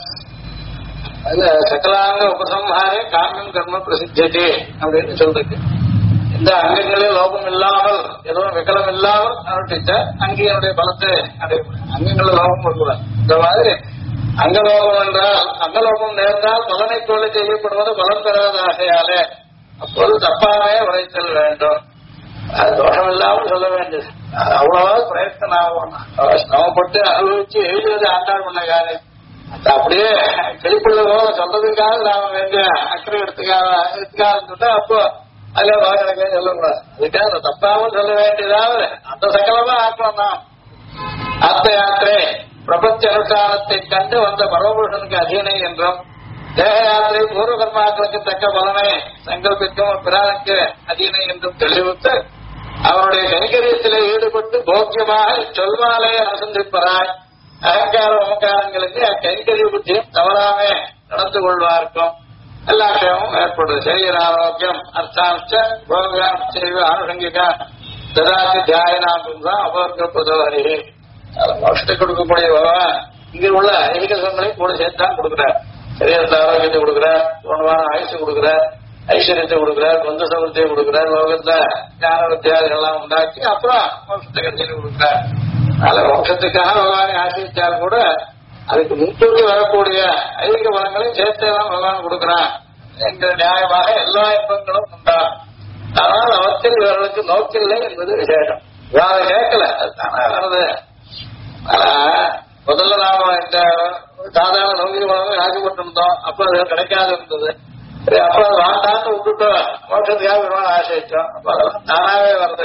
அது சகலாங்க உபசம்ஹாரே காமியம் கர்ம பிரசித்தி அப்படின்னு சொல்றது. இந்த அங்கங்களில் லோகம் இல்லாமல் எதுவும் விகலம் இல்லாமல் அனுஷ்டித்த அங்கேயனுடைய பலத்தை அடையப்படும். அங்கங்களில் லோகம் கொடுக்கூடாது. இந்த மாதிரி அங்கலோகம் என்றால் அங்கலோகம் நேர்ந்தால் பலனை போல செய்யப்படுவது பலன் பெறாத ஆகையாலே அப்போது தப்பாமே உரைத்தல் வேண்டும். அது தோஷம் இல்லாமல் சொல்ல வேண்டியது. அவ்வளவாவது பிரயத்தனம் ஆகும். சிரமப்பட்டு அனுபவிச்சு எழுதுவது ஆண்டாள் பண்ண காரியம். அப்படியே வெளிப்படுத போல சொல்றதுக்காக நாம வேண்டிய அக்கறை எடுத்துக்காக அப்போ அதுல வாகனக்கே சொல்லக்கூடாது. அதுக்காக தப்பாமல் சொல்ல வேண்டியதாவது அந்த சகலமா ஆக்கலாம். நாம் ஆத்த யாத்திரை பிரபஞ்ச அனுஷ்டானத்தை கண்டு வந்த பரமபுருஷனுக்கு அதீனை என்றும் தேக யாத்திரை பூர்வ கர்மாக்களுக்கு தக்க பலனை சங்கல்பிக்கும் பிரானுக்கு அதீனை என்றும் தெளிவித்து அவருடைய கைங்கரியத்திலே ஈடுபட்டு போக்கியமாக சொல்வாலையை அனுசந்திப்பராய் அகங்கார ஓங்காரங்களுக்கு கைங்கரிய புத்தியும் தவறாமே நடந்து கொள்வார்க்கும் எல்லா க்ஷேமும் ஏற்படுது. சரீர ஆரோக்கியம் அர்த்தாம்ச போகாம் செய்வ ஆனுஷங்கிகா ததாசி தியாயனாகும் தான் அபோர்க்கப்பதோ ஹரி. மோஷத்தை கொடுக்கக்கூடிய பகவான் இங்க உள்ள ஐகிகங்களை கூட சேர்த்தான் கொடுக்கிறார். சரீரத்தை ஆரோக்கியத்தை கொடுக்கிறார், பூர்ணமான ஆயுசு கொடுக்கிறார், ஐஸ்வர்யத்தை கொடுக்கிறார், சொந்த சமத்தை கொடுக்கிறார், லோகத்துல ஞான வித்தியாதிகள் எல்லாம் உண்டாக்கி அப்புறம் மோட்சத்தை கட்சியில் கொடுக்கிறார். அதனால மோட்சத்துக்காக பகவானை ஆசிரிச்சாலும் கூட அதுக்கு முன்தூக்கி வரக்கூடிய ஐதிக பலங்களையும் சேர்த்தேதான் பகவான் கொடுக்கிறான் என்ற நியாயமாக எல்லா இன்பங்களும் உண்டா. ஆனால் அவத்தில் இவர்களுக்கு நோக்கில்லை என்பது விசேஷம். அதை கேட்கல, அது தானே வருது. ஆனா முதல்ல நாம இந்த சாதாரண நோக்கி பலங்கள் ஆசைப்பட்டிருந்தோம். அப்ப அது கிடைக்காது இருந்தது. அப்புறம் வாண்டான்னு விட்டுட்டு மோட்சத்துக்காக பெருமாள் ஆசைச்சோம். அப்ப அதெல்லாம் தானாவே வருது.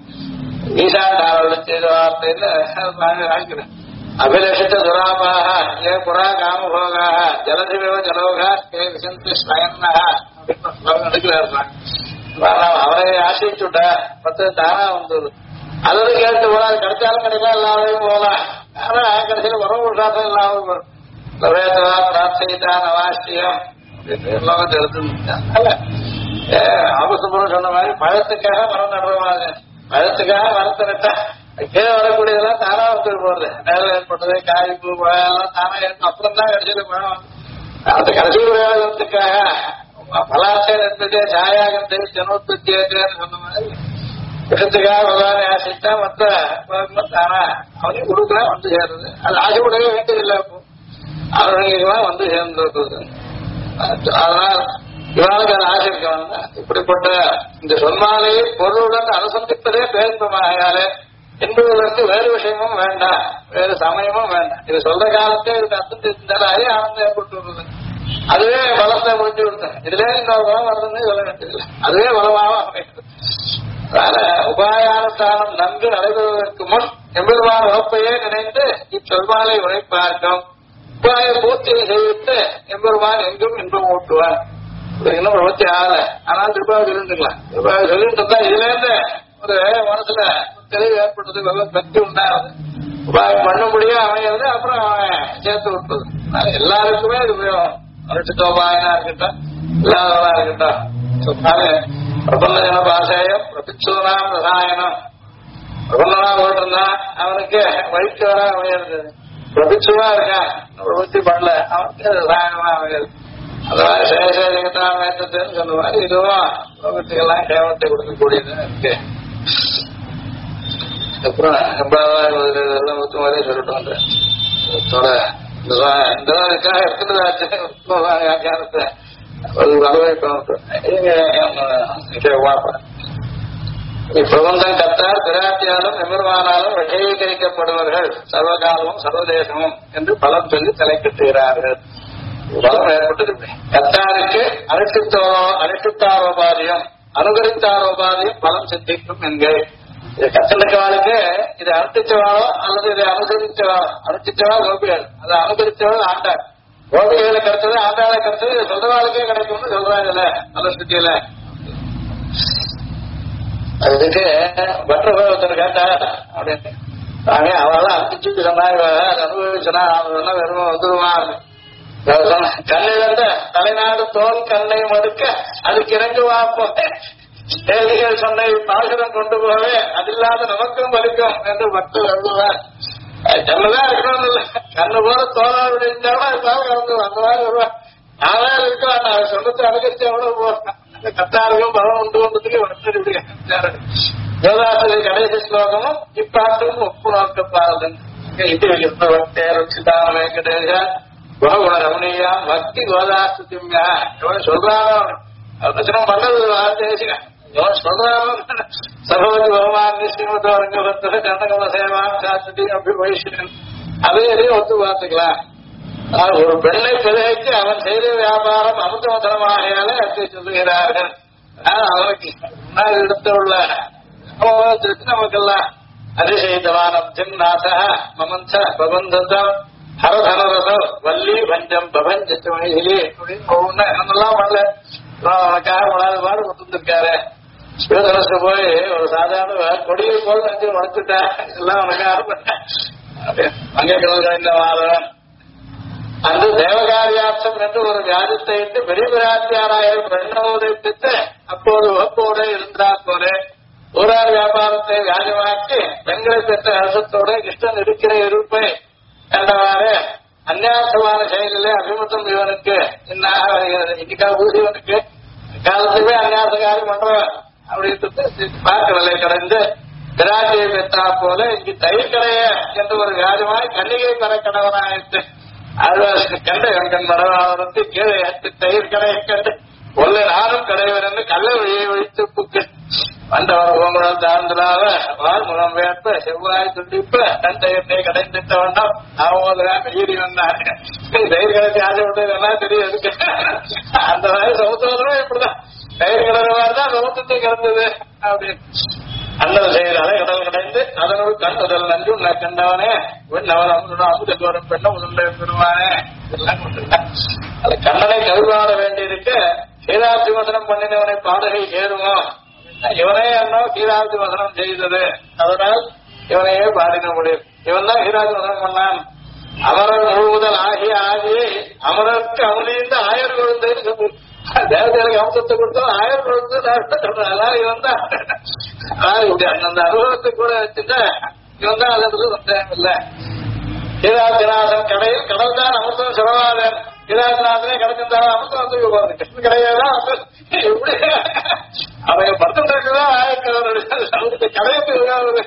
ஈசான் செய்த வார்த்தைன்னு ஆகிறேன். அபிலஷித்த துராபாக ஏ புறா காமபோகாக ஜலதிவேவ ஜலோகா கே விசந்தி ஸ்வயன்னா அப்படின்னு எடுக்கிறாரு. அவரை ஆசைச்சுட்ட மற்ற தானா வந்தது. அதோட கேட்டு போல அது கிடைச்சாலும் கிடைக்கலாம் எல்லாரையும் போகலாம். ஆனா கடைசியில் உறவு விட்டாதான் இல்லாமல் வரும். பிரவேதவா பிரார்த்திதா நவாஷ்டியம் அப்படின்னு எல்லாம் தெரிஞ்சுட்டாங்க. ஆபசுபுரம் சொன்ன மாதிரி பழத்துக்காக மரம் நடுற மாதிரி பழத்துக்காக மரத்தை நட்டா கீழே வரக்கூடியதெல்லாம் தானா வந்து போறது. நேரம் ஏற்பட்டது காய் பூ எல்லாம் தானா ஏற்படும். அப்புறம் தான் கடைசியில பழம் அந்த கடைசி பிரயோகத்துக்காக பலாசையில் இருந்ததே சாயாகத்தை ஜனோத்பத்தியேன்னு சொன்ன மாதிரி விஷத்துக்காக பகவானை ஆசைத்தா மற்ற தானா அவனையும் கொடுக்கலாம் வந்து சேர்றது. அது ஆசைப்படவே வேண்டியதில்லை. அப்போ அவர்களுக்கெல்லாம் வந்து சேர்ந்துருக்குது. அதனால் இவனுக்கு அது ஆசை இருக்கவன் இப்படிப்பட்ட இந்த சொன்னாலேயே பொருளுடன் அனுசந்திப்பதே பேருந்தமாகாலே என்பதற்கு வேறு விஷயமும் வேண்டாம், வேறு சமயமும் வேண்டாம். இது சொல்ற காலத்தே இதுக்கு அர்த்தம் தெரிந்தாலே ஆனந்தம் ஏற்பட்டு வருது. அதுவே பலத்தை முடிஞ்சு விடுத்தேன். இதுல இன்னொரு பலம் வருதுன்னு சொல்ல வேண்டியதில்லை. அதுவே பலமாக அமைகிறது. அதனால உபாயானுஷ்டானம் நன்கு நடைபெறுவதற்கு முன் எம்பெருமான உழைப்பையே நினைந்து இச்சொல்வாலை உழைப்பார்க்கும் உபாய பூர்த்தியை செய்வித்து எம்பெருமான் எங்கும் இன்பம் ஊட்டுவார். இன்னும் பிரபத்தி ஆகல. ஆனால் திருப்பாவை சொல்லிட்டுக்கலாம். திருப்பாவை சொல்லிட்டு இருந்தா இதுல இருந்து ஒரு மனசுல தெளிவு ஏற்பட்டது, பக்தி உண்டாகுது, உபாயம் பண்ணும்படியா அமைகிறது. அப்புறம் அவன் சேர்த்து விட்டது. எல்லாருக்குமே இது உபயோகம். அனுஷ்டித்தோபாயனா இருக்கட்டும், இல்லாதவனா இருக்கட்டும். பிரபந்த ஜன பாசேயம் பிரபிச்சூனாம் ரசாயனம். பிரபந்தனா போட்டிருந்தா அவனுக்கு வைத்தியவரா அமையிறது. பிரபிச்சுவா இருக்கான், பிரபத்தி பண்ணல, அவனுக்கு ரசாயனமா அமையிறது. அதனால சேஷேகத்தான் வேண்டதுன்னு சொன்ன மாதிரி இதுவும் பிரபத்திகள்லாம் கேவலத்தை கொடுக்கக்கூடியது இருக்கு. அப்புறம் எல்லாம் முத்து மாதிரியே சொல்லிட்டு வந்தேன். இதுக்காக எடுத்துட்டு வியாக்கியானத்தை பிரபந்தம் கத்தார் பிராட்டியாலும் நிமிர்வானாலும் விஷயீகரிக்கப்படுவார்கள் சர்வகாலமும் சர்வதேசமும் என்று பலம் சொல்லி தலைக்கட்டுகிறார்கள். பலம் ஏற்பட்டது. கத்தாருக்கு அனுஷ்டித்தாரோபாதியம் அனுகரித்தாரோபாதியம் பலம் சித்திக்கும் என்கை. இது கத்தனுக்கு இது அனுஷ்டிச்சவாளோ அல்லது இதை அனுஷ்டிச்சவா கோபிகள், அதை அனுகரிச்சவள் ஆண்டாள். கோபிகளை கிடைச்சது ஆண்டாளை கிடைச்சது இது சொல்ற வாழ்க்கையே கிடைக்கும்னு சொல்றாங்கல்ல அனுஷ்டிக்கல. அதுக்கு பட்டர் கேட்டார் அப்படின்னு நாங்க அவெல்லாம் அனுப்பிச்சு சொன்னா அனுபவிச்சுனா அவன் வெறும் வந்துருவான். கண்ணிலிருந்த தலைநாடு தோல் கண்ணை மறுக்க அதுக்கு இறங்கு வாப்போம். கேள்விகள் சொன்ன பாசுரம் கொண்டு போவே அதில்லாத நமக்கும் வலிக்கும் என்று பக்தர் எழுதுவார். கண்ணுதான் இருக்கணும் இல்ல, கண்ணு போல தோலா விழுந்தாலும் அதுக்காக கலந்துருவான். அந்த மாதிரி வருவான். நானே இருக்கலாம், நான் சொன்னத்தை அனுகரிச்சு எவ்வளவு போறேன். கத்தாருக்கும் பலம் உண்டு வந்ததுக்கு வளர்த்து யோகாசதி கடைசி ஸ்லோகமும் இப்பாட்டும் ஒப்பு நோக்கப்பாரு. இது ரட்சிதான வெங்கடேஷ குணகுண ரமணியா பக்தி கோதாஸ்தியா எவ்வளவு சொல்றாரோ ரச்சனம் பண்ணது தேசிக எவ்வளவு சொல்றாரோ. சகோதரி பகவான் ஸ்ரீமதோரங்கபத்திர கண்ணகம சேவான் சாஸ்திரி அபிவைஷன் அதே எதையும் ஒத்து பார்த்துக்கலாம். ஒரு பெண்ணை பிழைக்கு அவன் செய்த வியாபாரம் அமுதமதனமாகையால அத்தை சொல்லுகிறார்கள். அவனுக்கு முன்னாடி எடுத்துள்ள நமக்கெல்லாம் அதிசயித்தவானம் சின்னாச மமன்ச பபந்தம் ஹரதனரசம் வள்ளி பஞ்சம் பபஞ்ச மைதிலி அப்படின்னு ஒவ்வொன்னு என்னெல்லாம் பண்ணல. அவனுக்காக உணாது பாடு கொடுத்துருக்காரு. சிவதனசு போய் ஒரு சாதாரண கொடியை போல் நஞ்சு வளர்த்துட்டேன். எல்லாம் உனக்காக அங்கே இந்த வாரம் அந்த தேவகாரியாட்சம் என்று ஒரு வியாஜத்தை இட்டு பெரிய பிராட்டியாராய பெண்ணோதைப்பித்து அப்போது வகுப்போடு இருந்தார் போல ஊரார் வியாபாரத்தை வியாஜமாக்கி பெண்களை பெற்ற அரசத்தோடு கிருஷ்ணன் இருக்கிற இருப்பை என்றவாறு அந்நியாசமான செயலிலே அபிமுகம் இவனுக்கு இன்னாக வருகிறது. இன்னைக்காக ஊசிவனுக்கு காலத்துமே அந்நியாசகாரி பண்றவன் அப்படின்னு பார்க்கவில்லை. கடந்து பிராட்டியை பெற்றா போல இங்கு தயிர் கடைய என்று ஒரு வியாஜமாய் கன்னிகை பெற கடவனாயிற்று. கண்ட வெங்கன் மரவாளருக்கு கீழே தயிர் கடையை கண்டு ஒல்லை நானும் கடைவர் என்று கள்ள வழியை ஒழித்து புக்கு வந்தவர் பூங்குழல் தாழ்ந்தலாக வாழ்முகம் வேற்ப செவ்வாய் துண்டிப்ப தந்தையத்தை கடைந்திட்ட வண்ணம் அவன் ஈடி வந்தாங்க. தயிர் கிடச்சி ஆசை விட்டதெல்லாம் தெரியும். அந்த மாதிரி சமுத்திரம் இப்படிதான் தயிர் கிடறவாறுதான் சமுத்திரத்தை கிடந்தது அப்படின்னு. அண்ணல் செய்யறாலே கடல் கடைந்து அதனோடு கண்டதல் நஞ்சு உன்னை கண்டவனே அவன் அமுதல் வரும் பெண்ண முதல்ல பெறுவானே இதெல்லாம் கொண்டுட்டான். அது கண்ணனை கவிபாட வேண்டியிருக்கு. கீராப்தி வசனம் பண்ணினவனை பாடகை சேருமோ, இவனே என்னோ கீராப்தி வசனம் செய்தது, அதனால் இவனையே பாடின முடியும். இவன் தான் கீராப்தி வசனம் பண்ணான். அமரர் முழுவதல் ஆகிய ஆகிய அமரருக்கு அமலிந்து ஆயர் கொழுந்தேன்னு சொல்லு. தேவதைகளுக்கு அம்சத்தை கொடுத்தோம் ஆயர் கொழுந்து சொல்றேன். அதாவது இவன் தான் இப்படி அந்த அனுபவத்தை கூட வச்சுட்டா இவன் தான் அதுல சந்தேகம் இல்லை. கீராத்திநாதன் கடையில் கடல் தான் அமிர்தம் சிறவாதன். கீராத்திநாதனே கிடைச்சிருந்தாலும் அமிர்தம் வந்து போவாரு. கிருஷ்ண கடையதான் எப்படி அவங்க பத்து இருக்குதான் ஆயக்கடை கடையத்து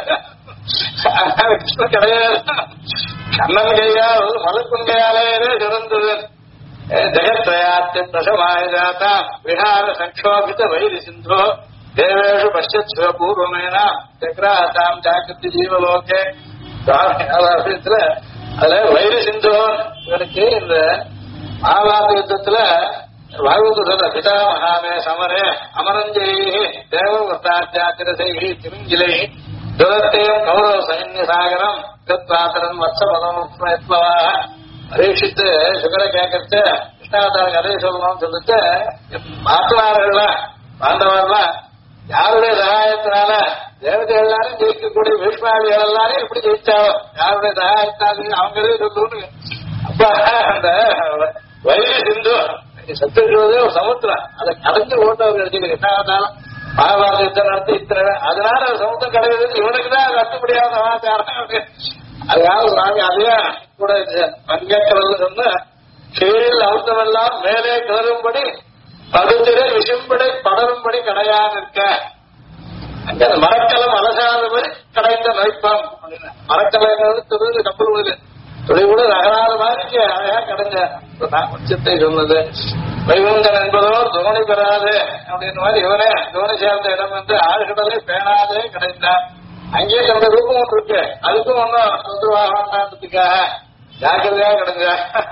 கிருஷ்ண கடையாது கண்ணன் கையால் மலக்குங்கையாலே சிறந்தது. ஜெகத்ரயாத்தி பிரசமாயஜாதா விஹார சங்கோபித வைரி சிந்தோ தேவேஷு பஷ்யத் சிவபூர்வமேனா சக்கராதாம் ஜாக்கிரதி ஜீவலோகே விஷயத்துல அதுல வைரி சிந்தோன் இவனுக்கு இந்த மகாபாரத யுத்தத்துல பாகவத சொல்ற பிதாமகாமே சமரே அமரஞ்செயி தேவவர்த்தாத்தியாத்திரசை திருஞ்சிலை துரத்தையும் கௌரவ சைன்ய சாகரம் பாத்திரன் வத்சபதம் பரீட்சித்து சுகர கேட்கறது கிருஷ்ணாவதார கதையை சொல்லணும்னு சொல்லிட்டு மாத்துவார்கள் பாண்டவர்கள் யாருடைய சகாயத்தினால தேவதை எல்லாரும் ஜெயிக்கக்கூடிய பீஷ்மாதிகள் எல்லாரும் எப்படி ஜெயிச்சாவோ யாருடைய சகாயத்தாலும் அவங்களே சொல்லு. அப்ப அந்த வைகை சிந்து சத்துருவதே ஒரு சமுத்திரம் அதை கடந்து ஓட்டவர் கிடைச்சது கிருஷ்ணாவதாரம் மகாபாரத யுத்தம் நடத்தி இத்தனை அதனால சமுத்திரம் கிடைக்கிறது இவனுக்குதான் அது அத்துப்படியான சமாச்சாரம். அதாவது நாங்க அதையா கூட பங்கேற்கிறது சொன்ன கீழில் அவுத்தமெல்லாம் மேலே கிளறும்படி படுத்திரை விசும்படை படரும்படி கடையான் இருக்க அங்க அந்த மரக்கலம் அலசாதபடி கடைந்த நைப்பம் அப்படின்னு மரக்கலைங்கிறது தொழில் கப்பல் விடுது தொழில் கூட நகராத மாதிரி அழகா கடைஞ்ச உச்சத்தை சொன்னது. வைகுந்தன் என்பதோர் தோணி பெறாது அப்படின்னு மாதிரி இவனே தோணி சேர்ந்த இடம் வந்து ஆழ்கடலை பேணாதே கிடைந்தார். அங்கேயே தன்னுடைய ரூபம் ஒன்று இருக்கு அதுக்கும் ஒன்னும் தொந்தரவாகன்றதுக்காக ஜாக்கிரதையா கிடங்க.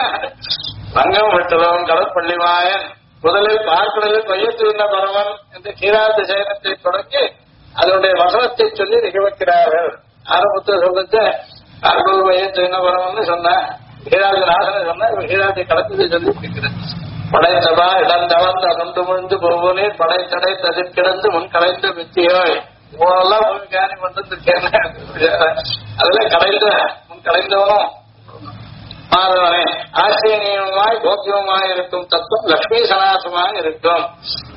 ரங்கம் விட்டதும் கடற்பள்ளி மாயன் முதலில் பார்க்கடலில் பையத்திருந்த பரவன் என்று கீராத்த சயனத்தை தொடங்கி அதனுடைய வசனத்தை சொல்லி நிகழ்க்கிறார்கள். ஆரம்பத்தில் சொல்லிட்டு பார்க்கடல் பையத்திருந்த பரவன் சொன்ன கீராதி நாசனை சொன்ன கீராத்தை கடத்ததை சொல்லி இருக்கிறேன். படைத்தபா இடந்தவன் அதொன்று முழுந்து போவனே படைத்தடை ததிர் கிடந்து முன் கலைந்த மித்தியோய் இவனெல்லாம் காணி பண்ணிருக்கேன். அதுல கலைந்த முன் கலைந்தவனும் மாதவனே ஆசிரியமாய் கோக்கியமாய் இருக்கும் தத்துவம் லட்சுமி சனாசமாய் இருக்கும்.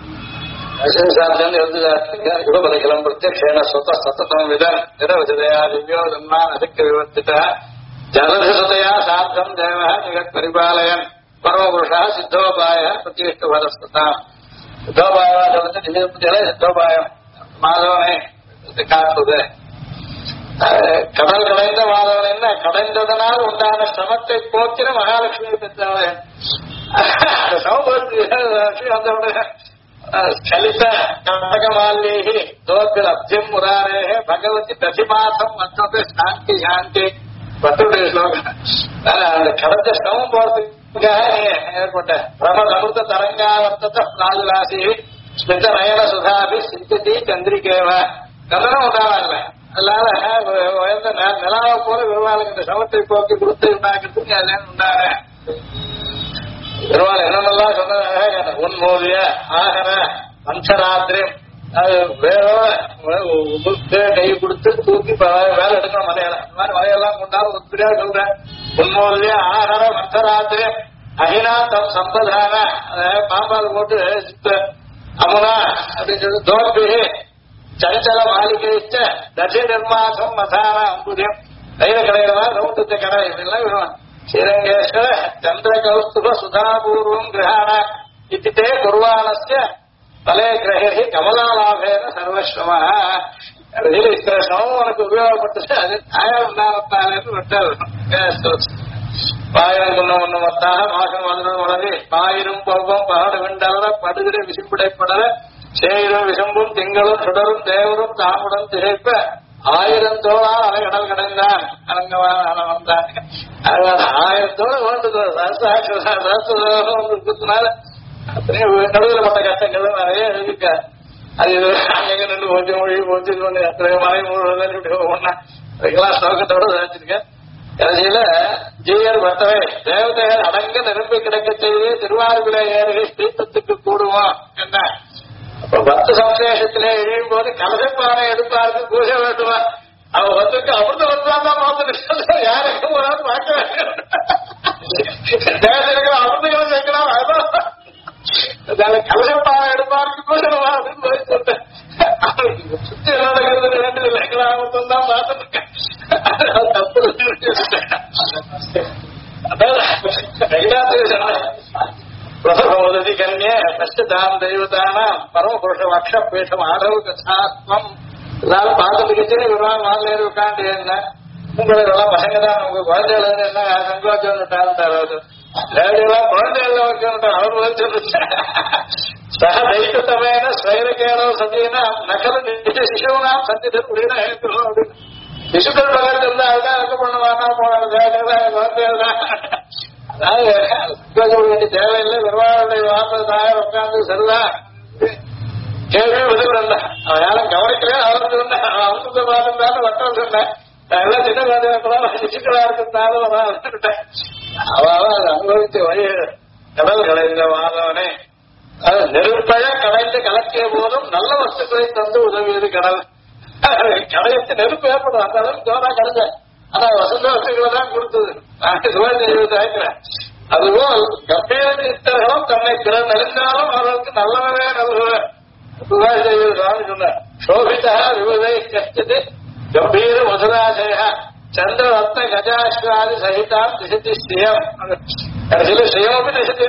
யுகபதிகளும் பிரத்யக்ஷேன சொத்த சத்தம் விதம் நிரவசதையா திவ்யோ தன்மான் அதிக்க விவர்த்தித ஜலதிசதையா சாத்தம் தேவ ஜெகத் பரிபாலயன் பரமபுருஷா சித்தோபாய பிரத்யேஷ்ட வரஸ்தாம் சித்தோபாயா சொல்லிட்டு திவ்யபதிகளே சித்தோபாயம் மாதவனை காட்டுது. கடல் கடைந்த மாதவன் என்ன கடைந்ததனால் உண்டான சிரமத்தை போக்கிற மகாலட்சுமி பெற்றவன் வந்தவுடைய சலித கடகமால்யேகி தோப்பில் அப்ஜம் முராரே பகவதி பிரதிமாசம் மற்ற சாந்தி சாந்தி பத்துடைய ஸ்லோகம். அந்த கடந்த சிரமம் போறதுக்காக ஏற்பட்ட பிரம அமிர்த தரங்காவர்த்தத்தை ராஜராசி ஸ்மித நயன சுதாபி சித்தி சந்திரிகேவ கதனம் உண்டாவாங்க. அதனால உயர்ந்த நிலாவை போல பெருமாளுக்கு இந்த சமத்தை போக்கி கொடுத்து உண்டாக்குறதுக்கு அதுல உண்டாக பெருமாள் என்னென்னலாம் சொன்னதாக உன்மோதிய ஆகர வம்சராத்திரம் அது வேற கை கொடுத்து தூக்கி வேலை எடுக்கணும் மலையில இந்த மாதிரி மலையெல்லாம் கொண்டாலும் உத்திரியா சொல்றேன். உன்மோதிய ஆகர வம்சராத்திரம் அகினா தம் சம்பதான பாம்பால் போட்டு அமுனா அப்படின்னு சொல்லி தோப்பி சஞ்சல மாளிகைச்ச தசி நிர்மாசம் மசான அம்புதியம் தைர கடையில்தான் சமுத்திரத்தை கடை இதெல்லாம் விடுவான். ஸ்ரீரங்கேஸ்வர சந்திர கௌஸ்துப சுதாபூர்வம் கிரகாண இத்திட்டே குர்வானஸ்ய தலே கிரகி கமலாலாபேன சர்வஸ்வமா இத்தனை சமம் உனக்கு உபயோகப்பட்டது அது தாயார் உண்டாகத்தாலேன்னு விட்டார். பாயிரம் குன்னம் ஒண்ணு மத்தாக மாசம் வந்து வளரி பாயிரம் பருவம் பகடு விண்டல படுகிற விசிப்பிடைப்படல சேயிரும் விசம்பும் திங்களும் சுடரும் தேவரும் தாமுடன் திகைப்ப 1000 தோளா அலைகடல் கடைந்தான் அலங்கமான வந்தான். 1000 தோளை வேண்டுது குத்துனால நடுவில் பட்ட கஷ்டங்கள் நிறைய எழுதிக்க. அது அங்க ரெண்டு கொஞ்சம் மொழி கொஞ்சம் எத்தனை மலை ஒன்னா அதுக்கெல்லாம் ஸ்லோகத்தோட நினைச்சிருக்கேன். கடைசியில ஜீயர் பட்டவை தேவதைகள் அடங்க நிரம்பி கிடக்க செய்து திருவாரூரை ஏறுகை தீர்த்தத்துக்கு கூடுவோம் என்ன. அப்ப பக்த சம்சேஷத்திலே எழுயும் போது கலசப்பானை எடுப்பாருக்கு பூஜை வேண்டுமா? அவன் வந்துட்டு அமிர்த வந்தான் தான் பார்த்துட்டு யாருக்கும் ஒரு நாள் பார்க்க வேண்டும். தேவதைகள் அமிர்தங்களும் சேர்க்கலாம். அதான் கலசப்பானை எடுப்பாருக்கு பூஜை அப்படின்னு போய் சொல்றேன். சுத்தி நடக்கிறது ரெண்டு இல்லை கிராமத்தும் தான் பார்த்துருக்கேன். பிரசபோதி கன்யே கஷ்டதாம் தெய்வதானாம் பரமபுருஷ வக்ஷபீஷம் ஆதரவு கசாத்மம் எல்லாரும் பார்த்துட்டு விவரம் வாங்கல உட்காந்து என்ன உங்களெல்லாம் பசங்க தான் உங்க குழந்தைகள் என்ன சங்கோச்சம் தராது ரேடியோலாம் குழந்தைகள் வைக்கணும் அவர் சொல்லுச்சு. சக தைத்தமேன ஸ்வைரகேனோ சதினா நகல நிஜ சிசுவனாம் சந்திதர் அப்படின்னு சிசுக்கள் பகல் இருந்தா அதுதான் இருக்க பண்ணுவானா போன குழந்தைகள் தான். அதாவது வேண்டிய தேவையில்லை விவகாரத்தை வார்த்தை உட்காந்து செல்லா கேள்வி விடுவில்ல அவன் யாரும் கவனிக்கல அவருக்கு அவருக்கு பார்த்துருந்தாலும் வட்டம் சொன்னேன் எல்லாம் சின்ன குழந்தைகளா சிசுக்களா இருக்கிறதாலும் விட்டேன். அவன் அதை அனுபவித்து வழி கடல் கலைந்த வாதவனே அது நெருப்பழ கலைந்து கலக்கிய போதும் நல்ல வஸ்துக்களை தந்து உதவியது கடல். கடையத்து நெருப்பு ஏற்படும் அந்த அளவுக்கு தோணா கலைஞ்ச ஆனா வசந்த வஸ்துக்களை தான் கொடுத்தது. நான் சுவாய் செய்வதாக்கிறேன். அதுபோல் கம்பீர சித்தர்களும் தன்னை பிறர் நெருந்தாலும் அவர்களுக்கு நல்லவரே நல்லவர் சுவாய் செய்வதுதான் சொன்ன. சோபிதா விவதை கஷ்டது கம்பீர மதுராசய சந்திர ரத்ன கஜாஸ்வாதி சகிதாம் திசதி ஸ்ரீயம் கடைசியில ஸ்ரீயமும் திசதி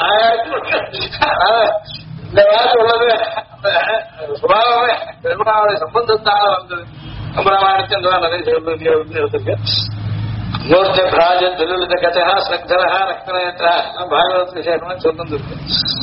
இந்த வார்த்தை உள்ளது சுபாவமே பெருமாவுடைய சம்பந்தத்தால வந்தது. கம்பராமாயணத்தின் நிறைய சொல்றது எடுத்திருக்கு. மூர்த்த பிராஜ துலுலித கஜா ஸ்ரக்தரா ரக்தநேத்ரா பாகவத் விசேஷமா சொல்லிருக்கு.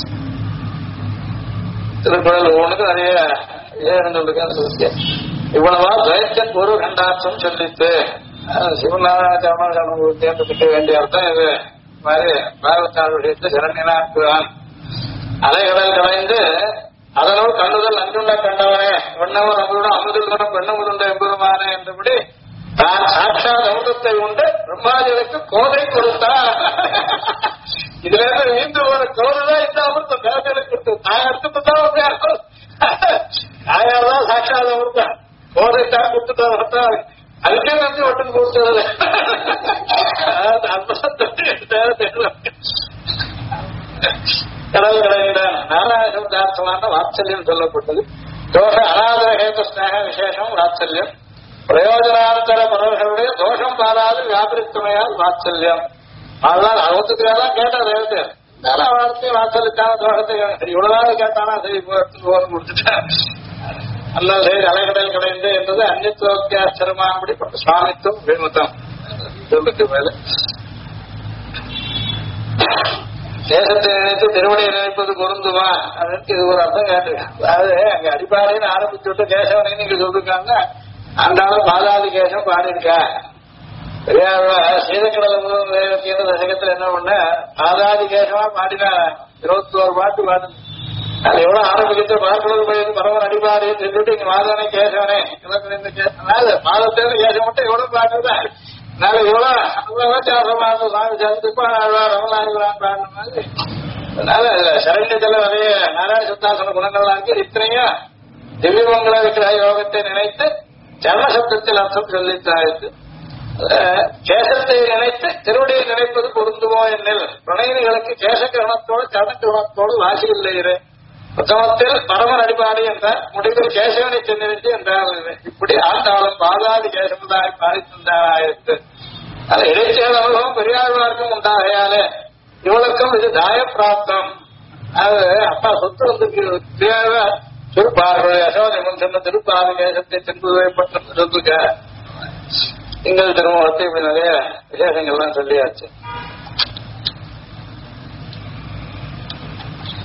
திருக்குறள் ஒவ்வொன்றுக்கு நிறைய விசேஷங்கள் இருக்கு. இவ்வளவா துவைத்தன் பூர்வ கண்டார்த்தம் சொல்லிட்டு சிவநாராயண தேர்ந்தெடுக்க வேண்டிய அர்த்தம் இது மாதிரி பாகவத்தார் விஷயத்தை சரண்யனாக்குவான். அலைகடல் கலைந்து அதனோடு கண்ணுதல் அன்றுண்ட கண்டவனே வெண்ணவர் அவருடன் அமுதலுடன் பெண்ணமுதுண்ட எம்பெருமானே என்றபடி தான் சாட்சாத் அமுதத்தை உண்டு பிரம்மாதிகளுக்கு கோதை கொடுத்தார். இதுல இருந்து வீந்து ஒரு கோதைதான் இந்த அமிர்தம் தேவதைகளுக்கு கொடுத்தது. தாயத்துக்கு தான் தாயார்தான் சாட்சாத் அமிர்தம் கோதைத்தான் கொடுத்துட்டா அதுக்கே நன்றி ஒட்டுன்னு கொடுத்தது. கடல் கடையிட நாராயணார்த்தமான வாத்சல்யம் சொல்லப்பட்டது. தோஷ அநாதர ஹேது ஸ்நேக விசேஷம் வாத்சல்யம் பிரயோஜனாந்தர பரவர்களுடைய தோஷம் பாராது வியாபரித்துமையால் வாத்சல்யம். அதனால் அவத்துக்காதான் கேட்டா தேவத்தை வார்த்தையும் வாத்சல்யத்தான தோஷத்தை இவ்வளவு கேட்டானா சரி போட்டு கொடுத்துட்டேன். அல்ல சரி அலைகடல் கடைந்து என்பது அந்நியத்துவத்தியாச்சரமானபடி சுவாமித்துவம் விமுத்தம் சொல்லுக்கு மேல தேசத்தை நினைத்து திருவடியை நினைப்பது பொருந்துமா அதற்கு இது ஒரு அர்த்தம் கேட்டுருக்கேன். அதாவது அங்க அடிப்பாறைன்னு ஆரம்பிச்சு விட்டு கேசவனை நீங்க சொல்லிருக்காங்க. அன்றாலும் பாதாதி கேசம் பாடியிருக்கா பெரியாரோட சீதக்கடல் முதல் தசகத்துல என்ன பண்ண பாதாதி கேசமா பாடினா 21 பாட்டு பாடு. அது எவ்வளவு ஆரம்பிக்கிட்டு பார்க்கறது போய் பரவன் அடிப்பாடின்னு சொல்லிட்டு இங்க மாதவனே கேசவனே இந்த கேசனால மாதத்தேர்ந்து கேசம் மட்டும் எவ்வளவு பாடுறதா அதனால இவ்வளவு சாமி சேர்ந்துப்பா ரமலான் பாடின மாதிரி. அதனால சரண்யத்துல நிறைய நாராயண சுத்தாசன குணங்கள்லாம் இருக்கு. இத்தனையும் திவ்யமங்கள விக்கிரக யோகத்தை நினைத்து சரணசப்தத்தில் அர்த்தம் சொல்லித்தாயிற்று. கேசத்தை நினைத்து திருவடியை நினைப்பது பொருந்துமோ என்னில் பிரணயினிகளுக்கு கேசகிரணத்தோடு சரணகிரணத்தோடு வாசி இல்லையிரு உத்தமத்தில் பரமன் அடிபாடி என்றார். முடிவில் கேசவனை சென்னிருச்சு என்றார். இப்படி ஆண்டாலும் பாதாதி கேசமுதாய் பாடி தந்தாராயிருக்கு. அது இடைச்சேர் அனுபவம் பெரியாழ்வாருக்கும் உண்டாகையாலே இவளுக்கும் இது தாய பிராப்தம். அது அப்பா சொத்து வந்து பெரியாழ்வார் திருப்பார்வை யசோதமன் சொன்ன திருப்பார்வை கேசத்தை திருப்பற்ற சொல்லுங்க. திங்கள் திருமுகத்தை இப்படி நிறைய விசேஷங்கள்லாம் சொல்லியாச்சு.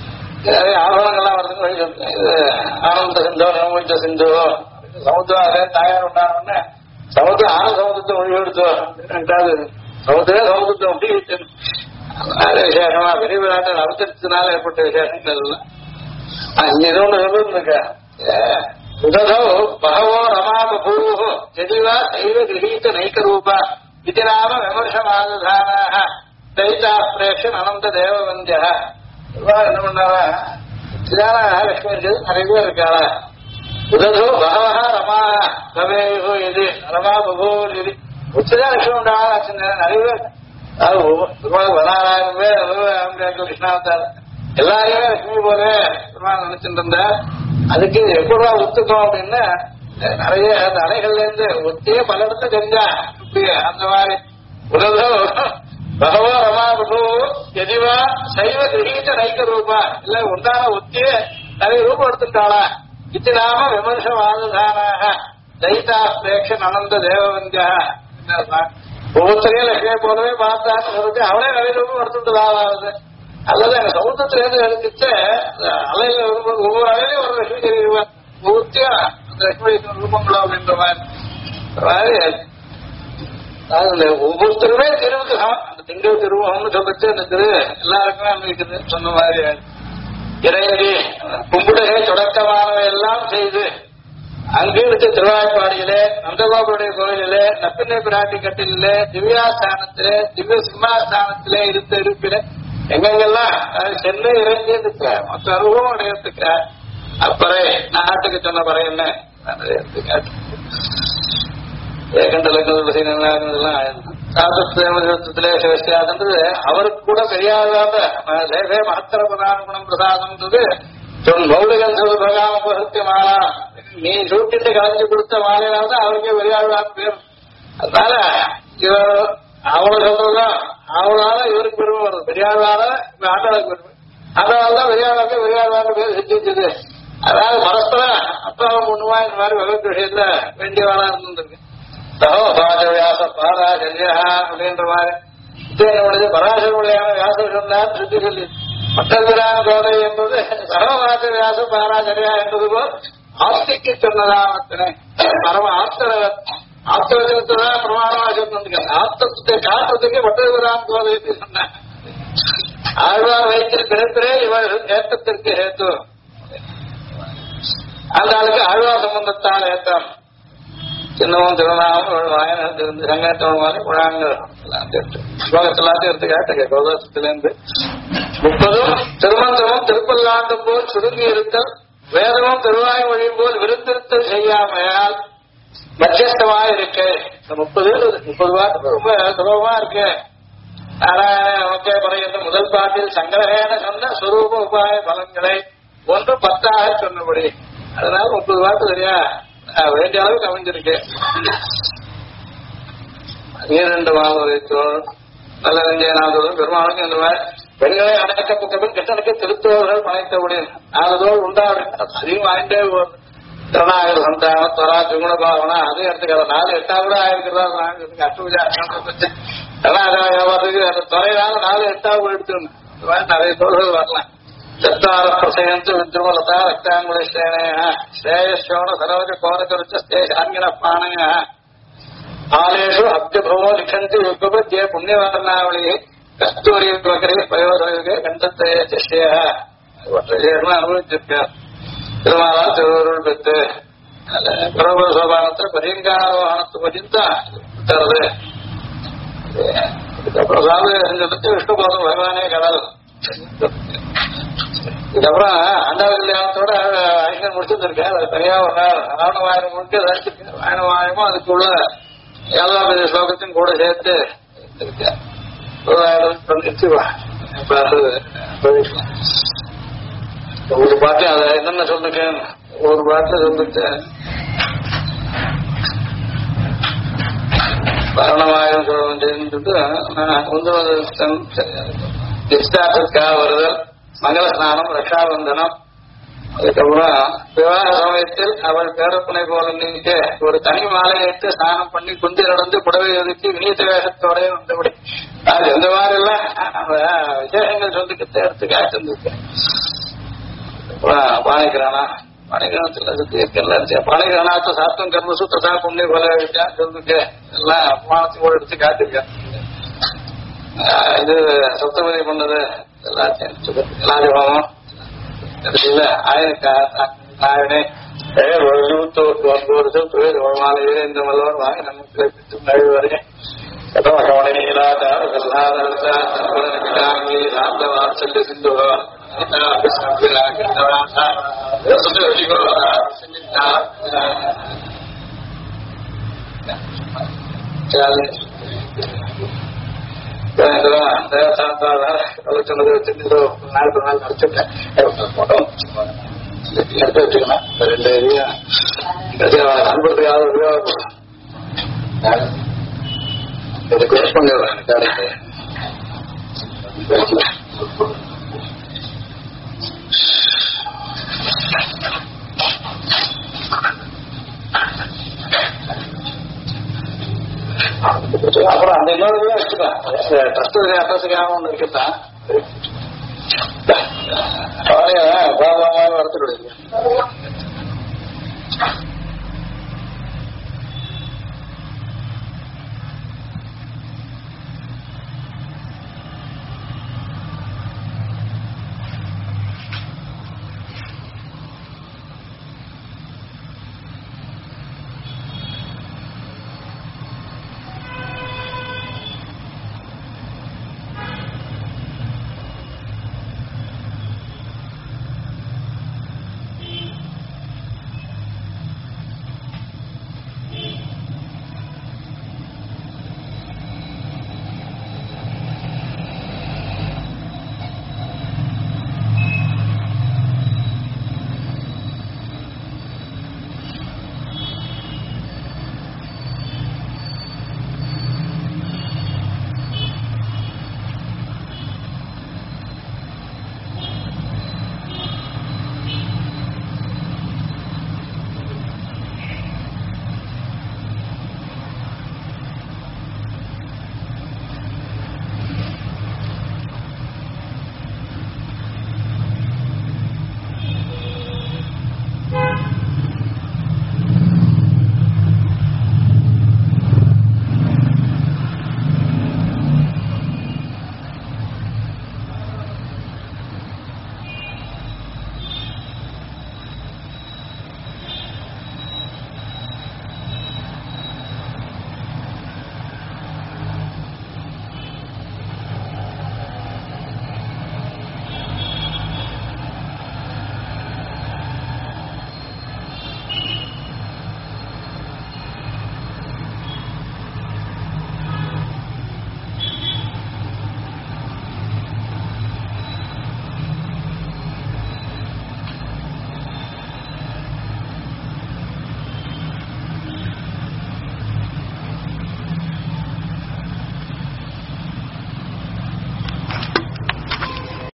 ஆபரணங்கள்லாம் வரதுக்கு வழி சொல்லுங்க. இது ஆனந்த சிந்தோ நிர்மூச்ச சிந்தோ சமுத்திரம் அதே தாயார் உண்டானோடனே சமுத்திரம் ஆனந்த சமுத்திரத்தை மொழி எடுத்தோம் ரெண்டாவது சமுத்திரத்தை ஒட்டி விசேஷமா பெரிய விளையாட்டு அவதரித்தனால ஏற்பட்ட விசேஷங்கள் எல்லாம் இங்க ஏதோ ஒன்று சொல்லிருக்க உததோ பகவோ ரமா பபூவோ ஜதிவா சைவ கிரகீத நைக்கரூபா இது நாம விமர்சமாதானாக தைத்தா பிரேஷன் அனந்த தேவவந்தியா என்ன பண்ணாவா இதான லட்சுமி இருக்குது நிறைய பேர் இருக்காளா உததோ பகவா ரமா பவேயோ எது ரமா பபூ எது உச்சிதான் லட்சுமி உண்டாவா நிறைய பேர் வராயிரம் பேர் கிருஷ்ணாவதார் எல்லாரையுமே லட்சுமி போல பெருமாள் நினைச்சுட்டு இருந்த அதுக்கு எப்படா ஒத்துக்கும் அப்படின்னா நிறைய அந்த அணைகள்ல இருந்து ஒத்தியே பல இடத்துல தெரிஞ்சா இப்படி அந்த மாதிரி உலகோ பகவோ ரமா பிரபு எதிவா சைவ கிரகீத நைக்க ரூபா இல்ல உண்டான ஒத்தியே நிறைய ரூபம் எடுத்துட்டாளா இது நாம விமர்சவாதானாக தைதா பிரேக்ஷன் அனந்த தேவவந்தியா ஒவ்வொருத்தரையும் லட்சுமியை போலவே பார்த்தான்னு சொல்றது அவளே நிறைய ரூபம் எடுத்துட்டு அல்லது எங்க சமுத்திரத்துல இருந்து எடுத்துட்டு அலையில ஒவ்வொரு அலையிலையும் ஒரு லட்சுமி தெரியுவேன் பூர்த்தியா அந்த லட்சுமி ரூபங்களோ அப்படின்ற மாதிரி ஒவ்வொருத்தருமே தெருவுக்கு அந்த திங்கள் திருவகம்னு சொல்லிட்டு அந்த திரு எல்லாருக்குமே அனுபவிக்குது சொன்ன மாதிரி இறையடி கும்பிடுகை தொடக்கமானவை எல்லாம் செய்து அங்கே இருக்க திருவாய்ப்பாடியிலே நந்தகோபுடைய கோயிலிலே நப்பினை பிராட்டி கட்டிலே திவ்யாஸ்தானத்திலே திவ்ய சிம்மாஸ்தானத்திலே இருந்த இருப்பில எங்கெங்கெல்லாம் சென்னை இறங்கி இருக்க மற்ற அனுபவம் அடையத்துக்க அப்பறை நாட்டுக்கு சொன்ன பறை என்ன சிவசியாதுன்றது அவருக்கு கூட தெரியாத தேவே மகத்தர பிரதான குணம் பிரசாதம்ன்றது சொன் மௌலிகன் சொல் பிரகாம பகத்திய மாலா நீ சூட்டிட்டு கலைஞ்சு கொடுத்த மாலையினால்தான் அவருக்கே பெரியாழ்வான் பேர். அதனால அவளை சொல்றதுதான் அவளால இவருக்கு பெருமை வருது பெரியாழ்வார ஆண்டாளுக்கு பெருமை ஆண்டாள்தான் பெரியாழ்வாக்கு பெரியாழ்வாக்கு பேர் செஞ்சிருச்சது. அதாவது பரஸ்பரம் அப்பாவும் பொண்ணுமா இந்த மாதிரி வகுப்பு விஷயத்துல வேண்டியவாளா இருந்திருக்கு. சகோபாச பாராசரியா அப்படின்ற மாதிரி இது பராசருடைய வியாசம் சொன்னார் சுத்தி சொல்லி மற்றவிரான கோதை என்பது சகோபாச வியாச பாராசரியா என்பது போல் ஆஸ்திக்கு சொன்னதாமத்தினே பரம ஆப்தவச்சனத்தான் பிரமாணமா சொன்னதுக்கு ஆப்தத்தை காட்டுறதுக்கு மற்றவிரான் கோதை சொன்ன ஆழ்வார் வைத்திரு பிறப்பிலே இவர்கள் ஏற்றத்திற்கு ஏற்று அந்த ஆளுக்கு ஆழ்வார் சம்பந்தத்தால் ஏற்றம் சின்னமும் திருநாமும் வாயனம் திருந்து சங்கத்தவன் குழாங்கள் எல்லாம் சேர்த்து ஸ்லோகத்தெல்லாத்தையும் எடுத்து காட்டுங்க கௌதத்திலிருந்து 30 திருமந்திரமும் திருப்பல்லாண்டும் போல் சுருங்கி இருத்தல் வேதமும் திருவாய் மொழியும் போல் விருந்திருத்தல் செய்யாமையால் மத்தியஸ்தமாக இருக்கு. 30 வார்த்தை ரொம்ப சுலபமா இருக்கு. நாராயண நமக்கே பறைகின்ற முதல் பாட்டில் சங்கரகேன சொன்ன சுரூப உபாய பலன்களை 1:10 சொன்னபடி அதனால 30 வார்த்தை சரியா வேண்டிய அளவுக்கு அமைஞ்சிருக்கு. 12 மாதம் நல்ல நெஞ்சனாதோடு பெருமாளுக்கு இந்த மாதிரி பெண்களை அணைக்கப்பட்டபின் கிருஷ்ணனுக்கு திருத்தோர்கள் பணைத்தபடி 4 தோல் உண்டாடு அதிகம் வாங்கிட்டே திறனாக சந்தானம் துவரா திகுண பாவனா அதையும் எடுத்துக்கலாம் 4 8 கூட ஆயிருக்கிறதா அஷ்டபூஜா வியாபாரத்துக்கு அந்த துறையினால 4 8 எடுத்துக்கணும் நிறைய தோள்கள் வரலாம். சத்தார பிரசயந்து வித்ருமலதா ரக்தாங்குலேன ஸ்ரேயசோண சரோஜ கோரகருச்ச ஸ்தேஷாங்கின பாணய ஆலேஷு அப்திபிரமோ லிಖಂತಿ யுகபத்யே புண்ணியவர்ணாவளி கஸ்தூரி வகரே பயோதரே கண்டத்தே சிஷ்ய ஒற்றையெல்லாம் அனுபவிச்சிருக்கார். திருமாலால் திருவருள் பெற்று பரவ சோபானத்தில் பரியங்காரோகணத்தை பற்றித்தான் தருது. இதுக்கப்புறம் சாதனை விஷ்ணு போதும் பகவானே கடல். இதுக்கப்புறம் அண்டா கல்யாணத்தோட ஐயன் முடிச்சிருந்திருக்கேன். அது தனியா ஒரு நாள் ராவணவாயம் முழுக்க தரிச்சிருக்கேன். ராவணவாயமும் அதுக்குள்ள 7வது ஸ்லோகத்தையும் கூட சேர்த்து இருக்கேன். ஒரு பாட்டு அதை என்னென்ன சொல்லிருக்கேன் ஒரு பாட்டு சொல்லிட்டு ராவணவாயம் சொல்லிட்டு நிஷ்டாசத்துக்காக வருதல் மங்கள ஸ்நானம் ரஷாபந்தனம் அதுக்கப்புறம் விவாக சமயத்தில் அவள் பேரப்பனை போல நீக்க ஒரு தனி மாலையிட்டு ஸ்நானம் பண்ணி குந்தி நடந்து புடவை ஒதுக்கி விநீத வேஷத்தோட வந்தபடி அது எந்த மாதிரி எல்லாம் நம்ம விசேஷங்கள் சொல்லிக்கிட்டு எடுத்து காய்ச்சிருந்துருக்கேன். பாணிகிரானா பாணிகிரானத்துல பாணிகிரானாத்த சாத்தம் கர்மசு ததா புண்ணிய பல வித்யா சொல்லிட்டு எல்லாம் அபமானத்தையும் கூட எடுத்து காட்டிருக்கேன். இது சப்தபதி பண்ணது எல்லாத்தையும் ஆயிரக்காயனே வருஷம் தொழில் மாலையே இந்த மல்லவர் வாங்கி நமக்கு நழுவி வரேன் சிந்து சொன்னது வச்சு நாலு நாள் நடத்திட்டேன். எடுத்து வச்சுக்கணும். 2 ஏரியா அன்புறதுக்கு யாரும் உபயோகப்படும். இதுக்கு ஒர்க் பண்ணிடுறேன் கடைக்கு. அப்புறம் அந்த இன்னொரு வச்சுக்கலாம். ட்ரஸ்ட் அட்ரஸுக்காக ஒன்று இருக்குதான் பாபாமாவே வளர்த்துட்டு